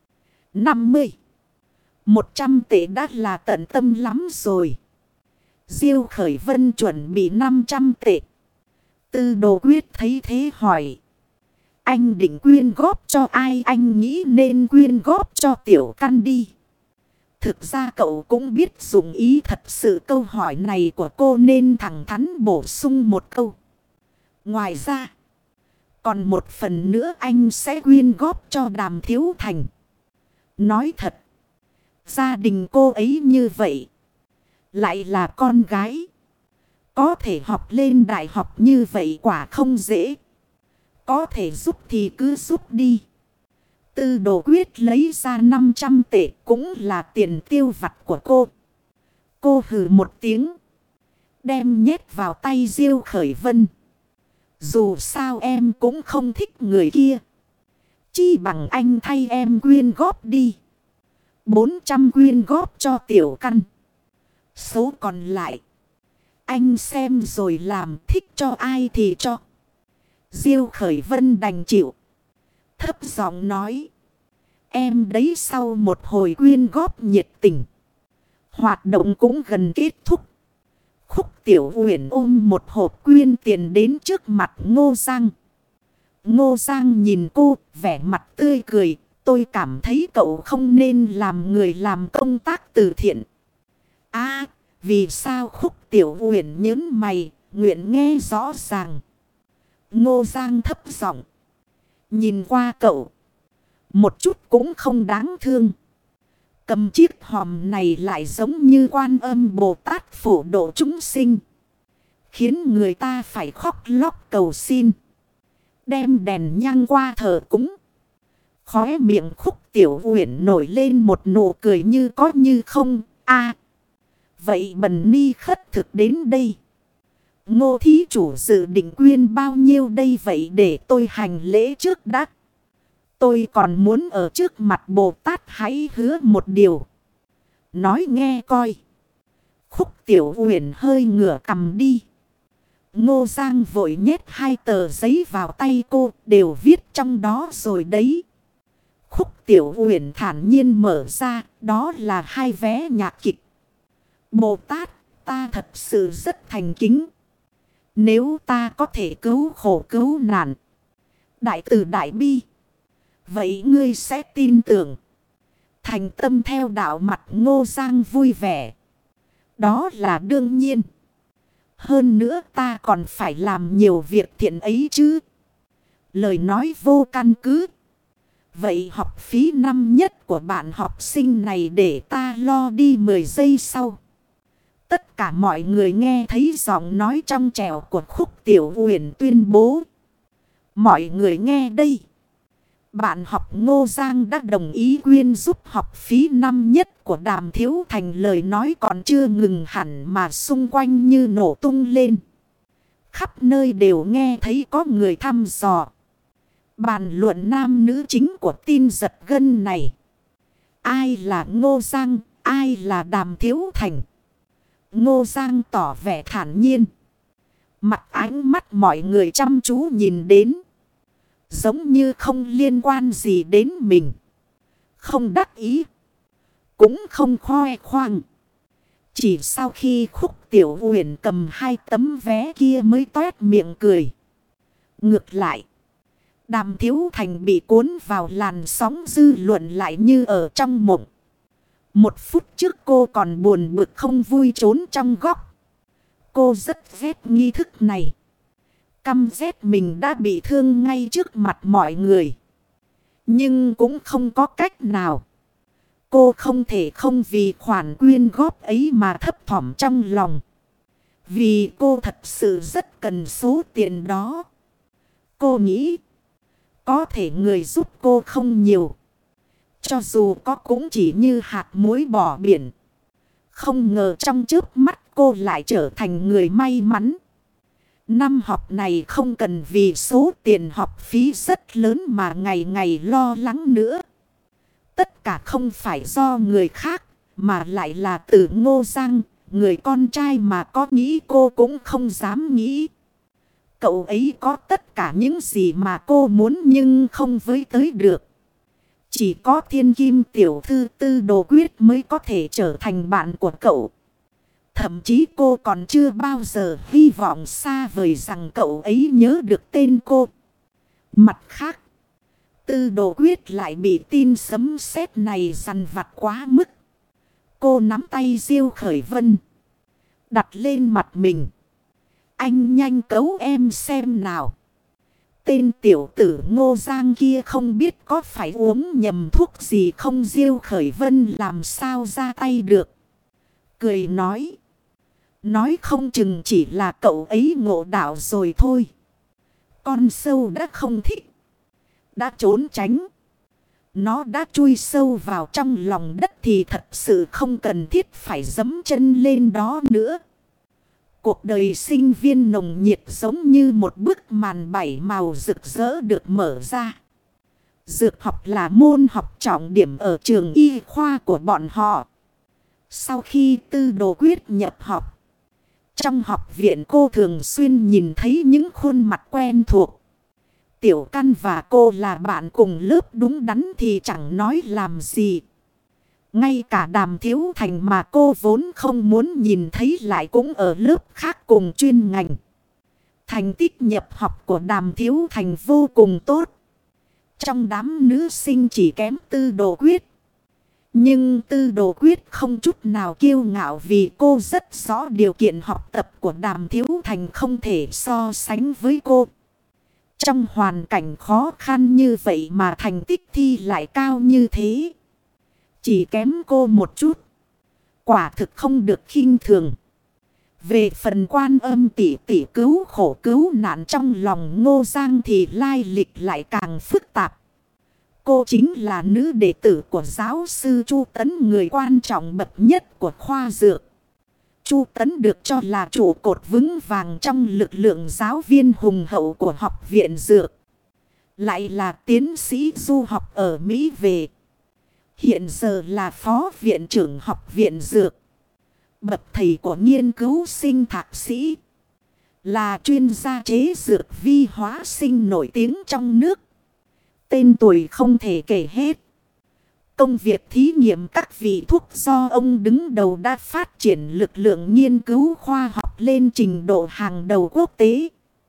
năm mươi, một trăm tệ đã là tận tâm lắm rồi. Diêu Khởi Vân chuẩn bị năm trăm tệ. Tư Đồ Quyết thấy thế hỏi. Anh định quyên góp cho ai? Anh nghĩ nên quyên góp cho Tiểu Căn đi. Thực ra cậu cũng biết dụng ý thật sự câu hỏi này của cô nên thẳng thắn bổ sung một câu. Ngoài ra, còn một phần nữa anh sẽ quyên góp cho Đàm Thiếu Thành. Nói thật, gia đình cô ấy như vậy, lại là con gái, có thể học lên đại học như vậy quả không dễ. Có thể giúp thì cứ giúp đi. Tư Đồ Quyết lấy ra năm trăm tệ cũng là tiền tiêu vặt của cô. Cô hừ một tiếng, đem nhét vào tay Diêu Khởi Vân. Dù sao em cũng không thích người kia, chi bằng anh thay em quyên góp đi. bốn trăm quyên góp cho Tiểu Căn. Số còn lại anh xem rồi làm, thích cho ai thì cho. Diêu Khởi Vân đành chịu. Thấp giọng nói. Em đấy. Sau một hồi quyên góp nhiệt tình, hoạt động cũng gần kết thúc. Khúc Tiểu Uyển ôm một hộp quyên tiền đến trước mặt Ngô Giang. Ngô Giang nhìn cô, vẻ mặt tươi cười. Tôi cảm thấy cậu không nên làm người làm công tác từ thiện. À, vì sao? Khúc Tiểu Uyển nhớn mày, nguyện nghe rõ ràng. Ngô Giang thấp giọng nhìn qua cậu, một chút cũng không đáng thương. Cầm chiếc hòm này lại giống như Quan Âm Bồ Tát phổ độ chúng sinh, khiến người ta phải khóc lóc cầu xin. Đem đèn nhang qua thờ cúng. Khóe miệng Khúc Tiểu Uyển nổi lên một nụ cười như có như không. A, vậy Bần Ni khất thực đến đây. Ngô thí chủ dự định quyên bao nhiêu đây vậy để tôi hành lễ trước đã. Tôi còn muốn ở trước mặt Bồ Tát hãy hứa một điều. Nói nghe coi. Khúc Tiểu Uyển hơi ngửa cầm đi. Ngô Giang vội nhét hai tờ giấy vào tay cô, đều viết trong đó rồi đấy. Khúc Tiểu Uyển thản nhiên mở ra, đó là hai vé nhạc kịch. Bồ Tát, ta thật sự rất thành kính. Nếu ta có thể cứu khổ cứu nạn, đại từ đại bi, vậy ngươi sẽ tin tưởng. Thành tâm theo đạo, mặt Ngô Giang vui vẻ. Đó là đương nhiên. Hơn nữa ta còn phải làm nhiều việc thiện ấy chứ. Lời nói vô căn cứ. Vậy học phí năm nhất của bạn học sinh này để ta lo đi mười giây sau. Tất cả mọi người nghe thấy giọng nói trong trẻo của Khúc Tiểu Uyển tuyên bố. Mọi người nghe đây. Bạn học Ngô Giang đã đồng ý quyên giúp học phí năm nhất của Đàm Thiếu Thành. Lời nói còn chưa ngừng hẳn mà xung quanh như nổ tung lên. Khắp nơi đều nghe thấy có người thăm dò. Bàn luận nam nữ chính của tin giật gân này. Ai là Ngô Giang, ai là Đàm Thiếu Thành? Ngô Giang tỏ vẻ thản nhiên. Mặt ánh mắt mọi người chăm chú nhìn đến. Giống như không liên quan gì đến mình. Không đắc ý. Cũng không khoe khoang. Chỉ sau khi Khúc Tiểu Uyển cầm hai tấm vé kia mới toét miệng cười. Ngược lại, Đàm Thiếu Thành bị cuốn vào làn sóng dư luận lại như ở trong mộng. Một phút trước cô còn buồn bực không vui trốn trong góc. Cô rất ghét nghi thức này. Căm ghét mình đã bị thương ngay trước mặt mọi người. Nhưng cũng không có cách nào. Cô không thể không vì khoản quyên góp ấy mà thấp thỏm trong lòng. Vì cô thật sự rất cần số tiền đó. Cô nghĩ có thể người giúp cô không nhiều. Cho dù có cũng chỉ như hạt muối bỏ biển. Không ngờ trong chớp mắt cô lại trở thành người may mắn. Năm học này không cần vì số tiền học phí rất lớn mà ngày ngày lo lắng nữa. Tất cả không phải do người khác, mà lại là từ Ngô Giang, người con trai mà có nghĩ cô cũng không dám nghĩ. Cậu ấy có tất cả những gì mà cô muốn nhưng không với tới được. Chỉ có thiên kim tiểu thư Tư Đồ Quyết mới có thể trở thành bạn của cậu. Thậm chí cô còn chưa bao giờ hy vọng xa vời rằng cậu ấy nhớ được tên cô. Mặt khác, Tư Đồ Quyết lại bị tin sấm sét này dằn vặt quá mức. Cô nắm tay Diêu Khởi Vân, đặt lên mặt mình. Anh nhanh cấu em xem nào. Tên tiểu tử Ngô Giang kia không biết có phải uống nhầm thuốc gì không. Diêu Khởi Vân làm sao ra tay được. Cười nói. Nói không chừng chỉ là cậu ấy ngộ đạo rồi thôi. Con sâu đã không thích. Đã trốn tránh. Nó đã chui sâu vào trong lòng đất thì thật sự không cần thiết phải giẫm chân lên đó nữa. Cuộc đời sinh viên nồng nhiệt giống như một bức màn bảy màu rực rỡ được mở ra. Dược học là môn học trọng điểm ở trường y khoa của bọn họ. Sau khi Tư Đồ Quyết nhập học, trong học viện cô thường xuyên nhìn thấy những khuôn mặt quen thuộc. Tiểu Căn và cô là bạn cùng lớp đúng đắn thì chẳng nói làm gì. Ngay cả Đàm Thiếu Thành mà cô vốn không muốn nhìn thấy lại cũng ở lớp khác cùng chuyên ngành. Thành tích nhập học của Đàm Thiếu Thành vô cùng tốt. Trong đám nữ sinh chỉ kém Tư Đồ Quyết. Nhưng Tư Đồ Quyết không chút nào kiêu ngạo vì cô rất rõ điều kiện học tập của Đàm Thiếu Thành không thể so sánh với cô. Trong hoàn cảnh khó khăn như vậy mà thành tích thi lại cao như thế. Chỉ kém cô một chút. Quả thực không được khinh thường. Về phần Quan Âm tỷ tỷ cứu khổ cứu nạn trong lòng Ngô Giang thì lai lịch lại càng phức tạp. Cô chính là nữ đệ tử của giáo sư Chu Tấn, người quan trọng bậc nhất của khoa dược. Chu Tấn được cho là trụ cột vững vàng trong lực lượng giáo viên hùng hậu của học viện dược. Lại là tiến sĩ du học ở Mỹ về. Hiện giờ là phó viện trưởng học viện dược. Bậc thầy của nghiên cứu sinh thạc sĩ. Là chuyên gia chế dược vi hóa sinh nổi tiếng trong nước. Tên tuổi không thể kể hết. Công việc thí nghiệm các vị thuốc do ông đứng đầu đã phát triển lực lượng nghiên cứu khoa học lên trình độ hàng đầu quốc tế.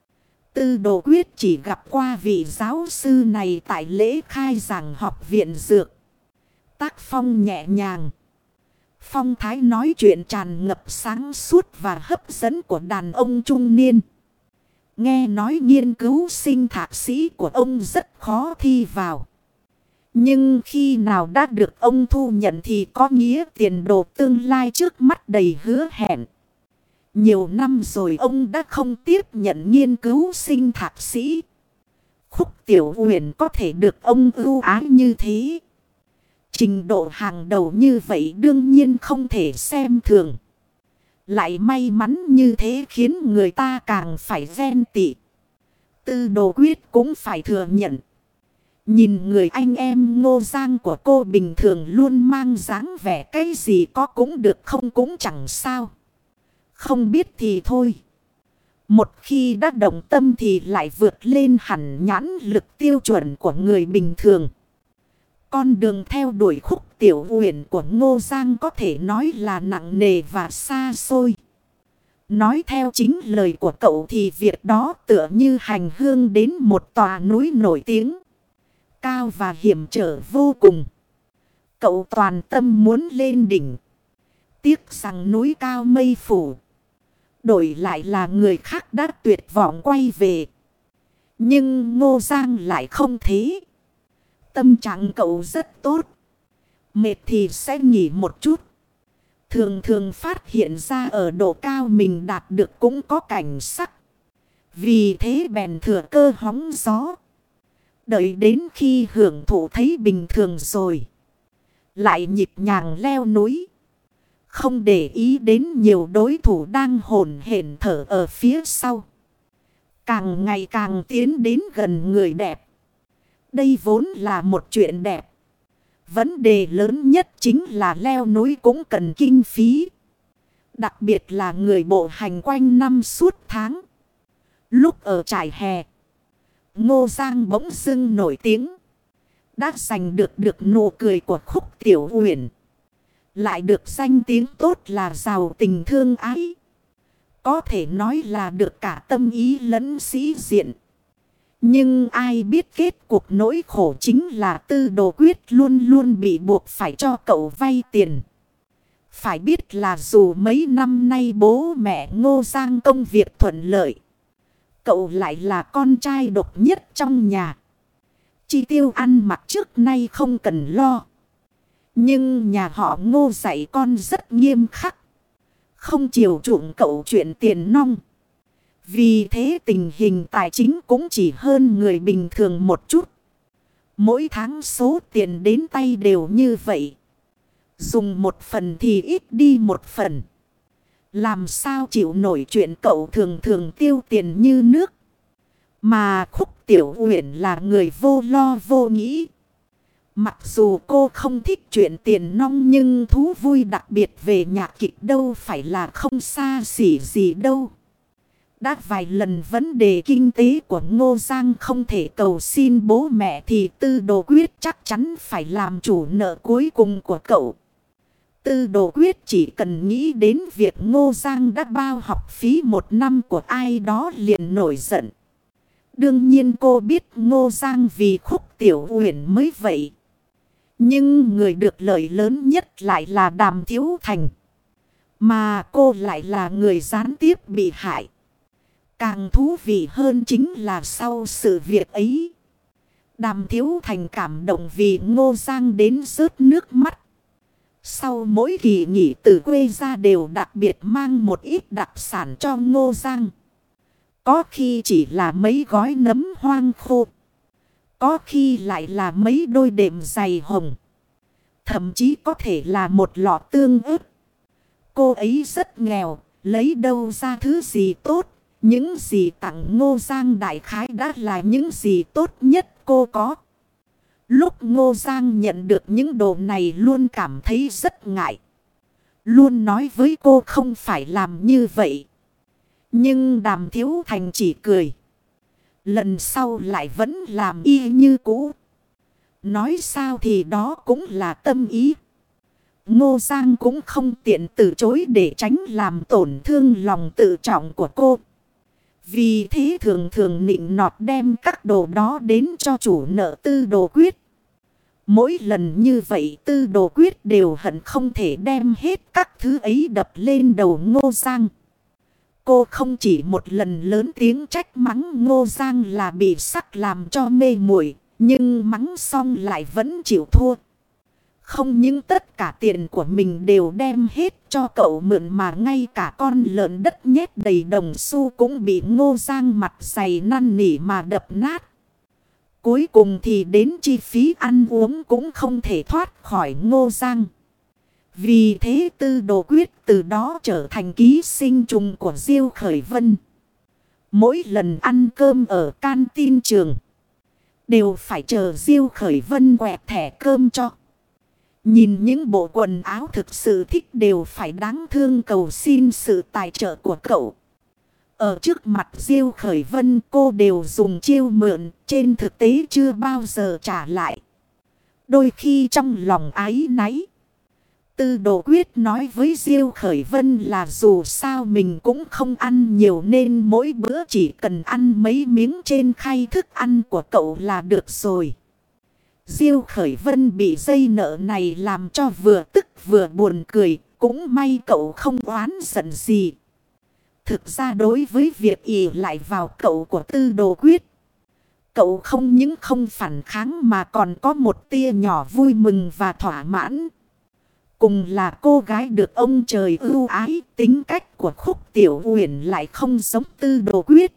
Tư Đồ Quyết chỉ gặp qua vị giáo sư này tại lễ khai giảng học viện dược. Tác phong nhẹ nhàng. Phong thái nói chuyện tràn ngập sáng suốt và hấp dẫn của đàn ông trung niên. Nghe nói nghiên cứu sinh thạc sĩ của ông rất khó thi vào. Nhưng khi nào đã được ông thu nhận thì có nghĩa tiền đồ tương lai trước mắt đầy hứa hẹn. Nhiều năm rồi ông đã không tiếp nhận nghiên cứu sinh thạc sĩ. Khúc Tiểu Uyển có thể được ông ưu ái như thế. Trình độ hàng đầu như vậy đương nhiên không thể xem thường. Lại may mắn như thế khiến người ta càng phải ghen tị. Tư Đồ Quyết cũng phải thừa nhận. Nhìn người anh em Ngô Giang của cô bình thường luôn mang dáng vẻ cái gì có cũng được không cũng chẳng sao. Không biết thì thôi. Một khi đã động tâm thì lại vượt lên hẳn nhãn lực tiêu chuẩn của người bình thường. Con đường theo đuổi Khúc Tiểu Uyển của Ngô Giang có thể nói là nặng nề và xa xôi. Nói theo chính lời của cậu thì việc đó tựa như hành hương đến một tòa núi nổi tiếng. Cao và hiểm trở vô cùng. Cậu toàn tâm muốn lên đỉnh. Tiếc rằng núi cao mây phủ. Đổi lại là người khác đã tuyệt vọng quay về. Nhưng Ngô Giang lại không thế. Tâm trạng cậu rất tốt. Mệt thì sẽ nghỉ một chút. Thường thường phát hiện ra ở độ cao mình đạt được cũng có cảnh sắc. Vì thế bèn thừa cơ hóng gió. Đợi đến khi hưởng thụ thấy bình thường rồi. Lại nhịp nhàng leo núi. Không để ý đến nhiều đối thủ đang hổn hển thở ở phía sau. Càng ngày càng tiến đến gần người đẹp. Đây vốn là một chuyện đẹp. Vấn đề lớn nhất chính là leo núi cũng cần kinh phí. Đặc biệt là người bộ hành quanh năm suốt tháng. Lúc ở trại hè, Ngô Giang bỗng dưng nổi tiếng. Đã giành được được nụ cười của Khúc Tiểu Uyển. Lại được danh tiếng tốt là giàu tình thương ái. Có thể nói là được cả tâm ý lẫn sĩ diện. Nhưng ai biết kết cuộc nỗi khổ chính là Tư Đồ Quyết luôn luôn bị buộc phải cho cậu vay tiền. Phải biết là dù mấy năm nay bố mẹ Ngô Giang công việc thuận lợi. Cậu lại là con trai độc nhất trong nhà. Chi tiêu ăn mặc trước nay không cần lo. Nhưng nhà họ Ngô dạy con rất nghiêm khắc. Không chiều chuộng cậu chuyện tiền nong. Vì thế tình hình tài chính cũng chỉ hơn người bình thường một chút. Mỗi tháng số tiền đến tay đều như vậy. Dùng một phần thì ít đi một phần. Làm sao chịu nổi chuyện cậu thường thường tiêu tiền như nước. Mà Khúc Tiểu Uyển là người vô lo vô nghĩ. Mặc dù cô không thích chuyện tiền nong nhưng thú vui đặc biệt về nhạc kịch đâu phải là không xa xỉ gì đâu. Đã vài lần vấn đề kinh tế của Ngô Giang không thể cầu xin bố mẹ thì Tư Đồ Quyết chắc chắn phải làm chủ nợ cuối cùng của cậu. Tư Đồ Quyết chỉ cần nghĩ đến việc Ngô Giang đã bao học phí một năm của ai đó liền nổi giận. Đương nhiên cô biết Ngô Giang vì Khúc Tiểu Uyển mới vậy. Nhưng người được lợi lớn nhất lại là Đàm Thiếu Thành. Mà cô lại là người gián tiếp bị hại. Càng thú vị hơn chính là sau sự việc ấy. Đàm Thiếu Thành cảm động vì Ngô Giang đến rớt nước mắt. Sau mỗi kỳ nghỉ từ quê ra đều đặc biệt mang một ít đặc sản cho Ngô Giang. Có khi chỉ là mấy gói nấm hoang khô. có khi lại là mấy đôi đệm giày hồng. Thậm chí có thể là một lọ tương ớt. Cô ấy rất nghèo, lấy đâu ra thứ gì tốt. Những gì tặng Ngô Giang đại khái đã là những gì tốt nhất cô có. Lúc Ngô Giang nhận được những đồ này luôn cảm thấy rất ngại. Luôn nói với cô không phải làm như vậy. Nhưng Đàm Thiếu Thành chỉ cười. Lần sau lại vẫn làm y như cũ. Nói sao thì đó cũng là tâm ý. Ngô Giang cũng không tiện từ chối để tránh làm tổn thương lòng tự trọng của cô. Vì thế thường thường nịnh nọt đem các đồ đó đến cho chủ nợ Tư Đồ Quyết. Mỗi lần như vậy Tư Đồ Quyết đều hận không thể đem hết các thứ ấy đập lên đầu Ngô Giang. Cô không chỉ một lần lớn tiếng trách mắng Ngô Giang là bị sắc làm cho mê muội, nhưng mắng xong lại vẫn chịu thua. Không những tất cả tiền của mình đều đem hết cho cậu mượn mà ngay cả con lợn đất nhét đầy đồng xu cũng bị Ngô Giang mặt dày năn nỉ mà đập nát. Cuối cùng thì đến chi phí ăn uống cũng không thể thoát khỏi Ngô Giang. Vì thế Tư Đồ Quyết từ đó trở thành ký sinh trùng của Diêu Khởi Vân. Mỗi lần ăn cơm ở canteen trường, đều phải chờ Diêu Khởi Vân quẹt thẻ cơm cho. Nhìn những bộ quần áo thực sự thích đều phải đáng thương cầu xin sự tài trợ của cậu. Ở trước mặt Diêu Khởi Vân cô đều dùng chiêu mượn, trên thực tế chưa bao giờ trả lại. Đôi khi trong lòng áy náy, Tư Đồ Quyết nói với Diêu Khởi Vân là dù sao mình cũng không ăn nhiều nên mỗi bữa chỉ cần ăn mấy miếng trên khay thức ăn của cậu là được rồi. Diêu Khởi Vân bị dây nợ này làm cho vừa tức vừa buồn cười, cũng may cậu không oán giận gì. Thực ra đối với việc ỷ lại vào cậu của Tư Đồ Quyết, cậu không những không phản kháng mà còn có một tia nhỏ vui mừng và thỏa mãn. Cùng là cô gái được ông trời ưu ái, tính cách của Khúc Tiểu Uyển lại không giống Tư Đồ Quyết.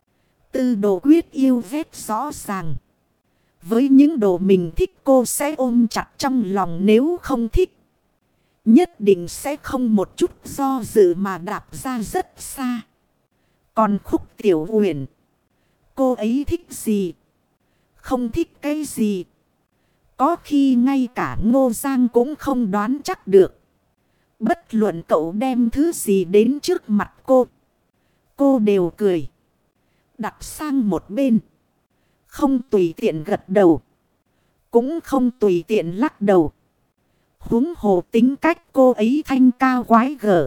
Tư Đồ Quyết yêu ghét rõ ràng. Với những đồ mình thích cô sẽ ôm chặt trong lòng, nếu không thích, nhất định sẽ không một chút do dự mà đạp ra rất xa. Còn Khúc Tiểu Uyển, cô ấy thích gì, không thích cái gì, có khi ngay cả Ngô Giang cũng không đoán chắc được. Bất luận cậu đem thứ gì đến trước mặt cô, cô đều cười, đặt sang một bên. Không tùy tiện gật đầu, cũng không tùy tiện lắc đầu. Huống hồ tính cách cô ấy thanh cao quái gở,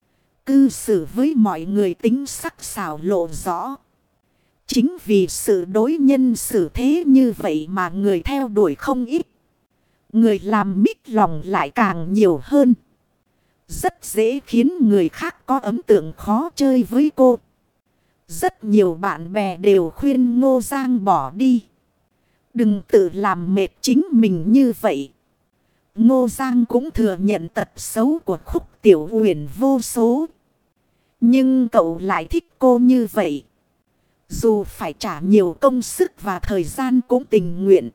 cư xử với mọi người tính sắc sảo lộ rõ. Chính vì sự đối nhân xử thế như vậy mà người theo đuổi không ít, người làm mít lòng lại càng nhiều hơn. Rất dễ khiến người khác có ấn tượng khó chơi với cô. Rất nhiều bạn bè đều khuyên Ngô Giang bỏ đi, đừng tự làm mệt chính mình như vậy. Ngô Giang cũng thừa nhận tật xấu của Khúc Tiểu Uyển vô số. Nhưng cậu lại thích cô như vậy, dù phải trả nhiều công sức và thời gian cũng tình nguyện.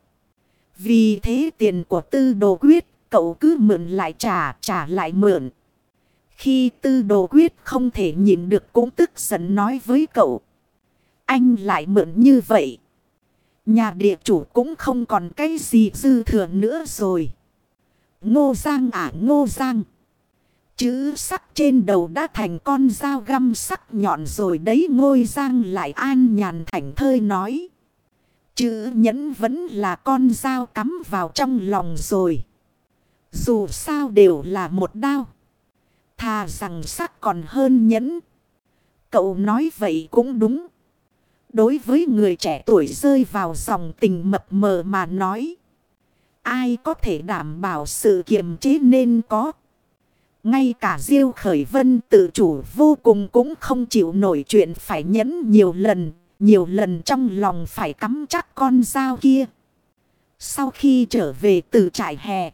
Vì thế tiền của Tư Đồ Quyết cậu cứ mượn lại trả, trả lại mượn. Khi Tư Đồ Quyết không thể nhịn được cũng tức giận nói với cậu, anh lại mượn như vậy, nhà địa chủ cũng không còn cái gì dư thừa nữa rồi. Ngô Giang à Ngô Giang, chữ sắc trên đầu đã thành con dao găm sắc nhọn rồi đấy. Ngô Giang lại an nhàn thảnh thơi nói, chữ nhẫn vẫn là con dao cắm vào trong lòng rồi. Dù sao đều là một đao, thà rằng sắc còn hơn nhẫn. Cậu nói vậy cũng đúng. Đối với người trẻ tuổi rơi vào dòng tình mập mờ mà nói, ai có thể đảm bảo sự kiềm chế nên có. Ngay cả Diêu Khởi Vân tự chủ vô cùng cũng không chịu nổi chuyện phải nhẫn nhiều lần, nhiều lần trong lòng phải cắm chắc con dao kia. Sau khi trở về từ trại hè,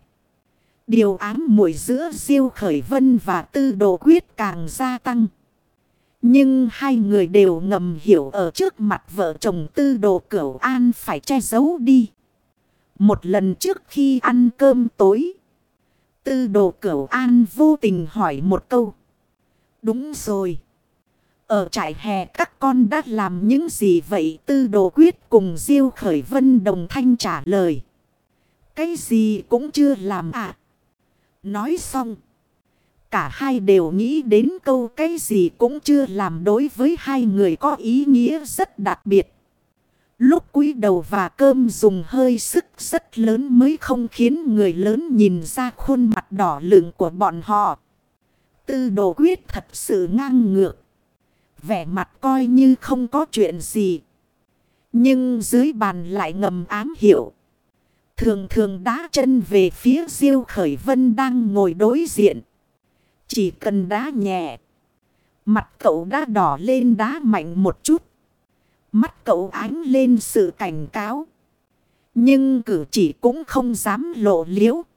điều ám muội giữa Diêu Khởi Vân và Tư Đồ Quyết càng gia tăng. Nhưng hai người đều ngầm hiểu ở trước mặt vợ chồng Tư Đồ Cửu An phải che giấu đi. Một lần trước khi ăn cơm tối, Tư Đồ Cửu An vô tình hỏi một câu. Đúng rồi. Ở trại hè các con đã làm những gì vậy? Tư Đồ Quyết cùng Diêu Khởi Vân đồng thanh trả lời. Cái gì cũng chưa làm à? Nói xong, cả hai đều nghĩ đến câu cái gì cũng chưa làm đối với hai người có ý nghĩa rất đặc biệt. Lúc cúi đầu và cơm dùng hơi sức rất lớn mới không khiến người lớn nhìn ra khuôn mặt đỏ lửng của bọn họ. Tư Đồ Quyết thật sự ngang ngược. Vẻ mặt coi như không có chuyện gì. Nhưng dưới bàn lại ngầm ám hiểu. Thường thường đá chân về phía Diêu Khởi Vân đang ngồi đối diện. Chỉ cần đá nhẹ, mặt cậu đã đỏ lên đá mạnh một chút. Mắt cậu ánh lên sự cảnh cáo. Nhưng cử chỉ cũng không dám lộ liễu.